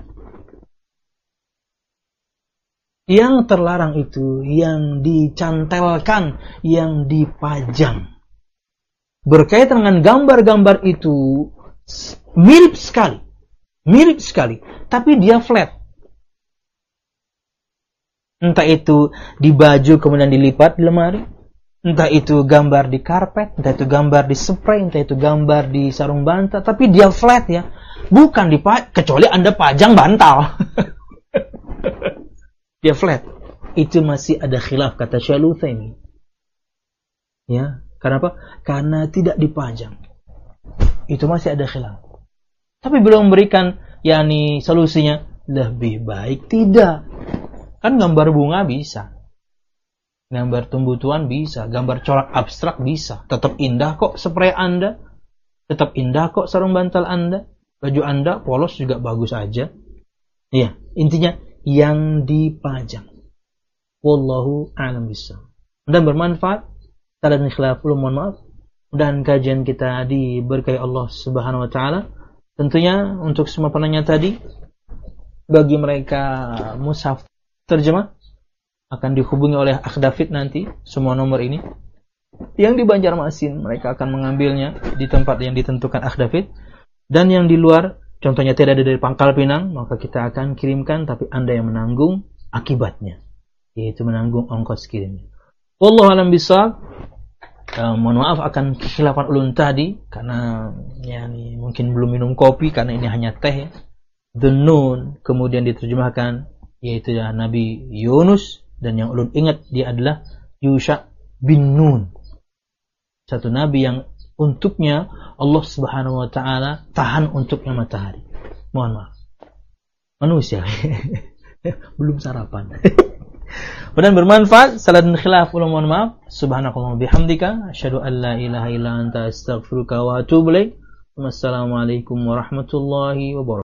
Yang terlarang itu, yang dicantelkan, yang dipajang. Berkaitan dengan gambar-gambar itu, mirip sekali, mirip sekali, tapi dia flat. Entah itu di baju kemudian dilipat di lemari, entah itu gambar di karpet, entah itu gambar di spray, entah itu gambar di sarung bantal, tapi dia flat ya, bukan dipajang, kecuali Anda pajang bantal. Dia flat. Itu masih ada khilaf kata Syekh Utsaimin. Ya, kenapa? Karena tidak dipajang. Itu masih ada khilaf. Tapi belum memberikan yakni solusinya. Lebih baik tidak. Kan gambar bunga bisa. Gambar tumbuh-tumbuhan bisa. Gambar corak abstrak bisa. Tetap indah kok spray Anda. Tetap indah kok sarung bantal Anda. Baju Anda polos juga bagus aja. Iya, intinya yang dipajang. Wallahu a'lam bishawab. Dan bermanfaat. Salah dan khilaf, mohon maaf. Dan kajian kita diberkahi Allah Subhanahu wa taala. Tentunya untuk semua penanya tadi, bagi mereka mushaf terjemah akan dihubungi oleh Akh David nanti, semua nomor ini. Yang di Banjarmasin mereka akan mengambilnya di tempat yang ditentukan Akh David. Dan yang di luar, contohnya tidak ada dari Pangkal Pinang, maka kita akan kirimkan, tapi Anda yang menanggung akibatnya, yaitu menanggung ongkos kirimnya. Wallahu a'lam bishawab. Uh, mohon maaf akan kekhilafan ulun tadi karena ya ini mungkin belum minum kopi karena ini hanya teh. The Nun kemudian diterjemahkan yaitu ya, Nabi Yunus, dan yang ulun ingat dia adalah Yusha bin Nun, satu nabi yang untuknya Allah Subhanahu wa taala tahan untuknya matahari. Mohon maaf. Manusia belum sarapan. Mudah-mudahan bermanfaat. Salah dan khilaf, mohon maaf. Subhanakallahumma bihamdika asyhadu an la ilaha illa anta astaghfiruka wa atubu ilaik. Wassalamualaikum warahmatullahi wabarakatuh.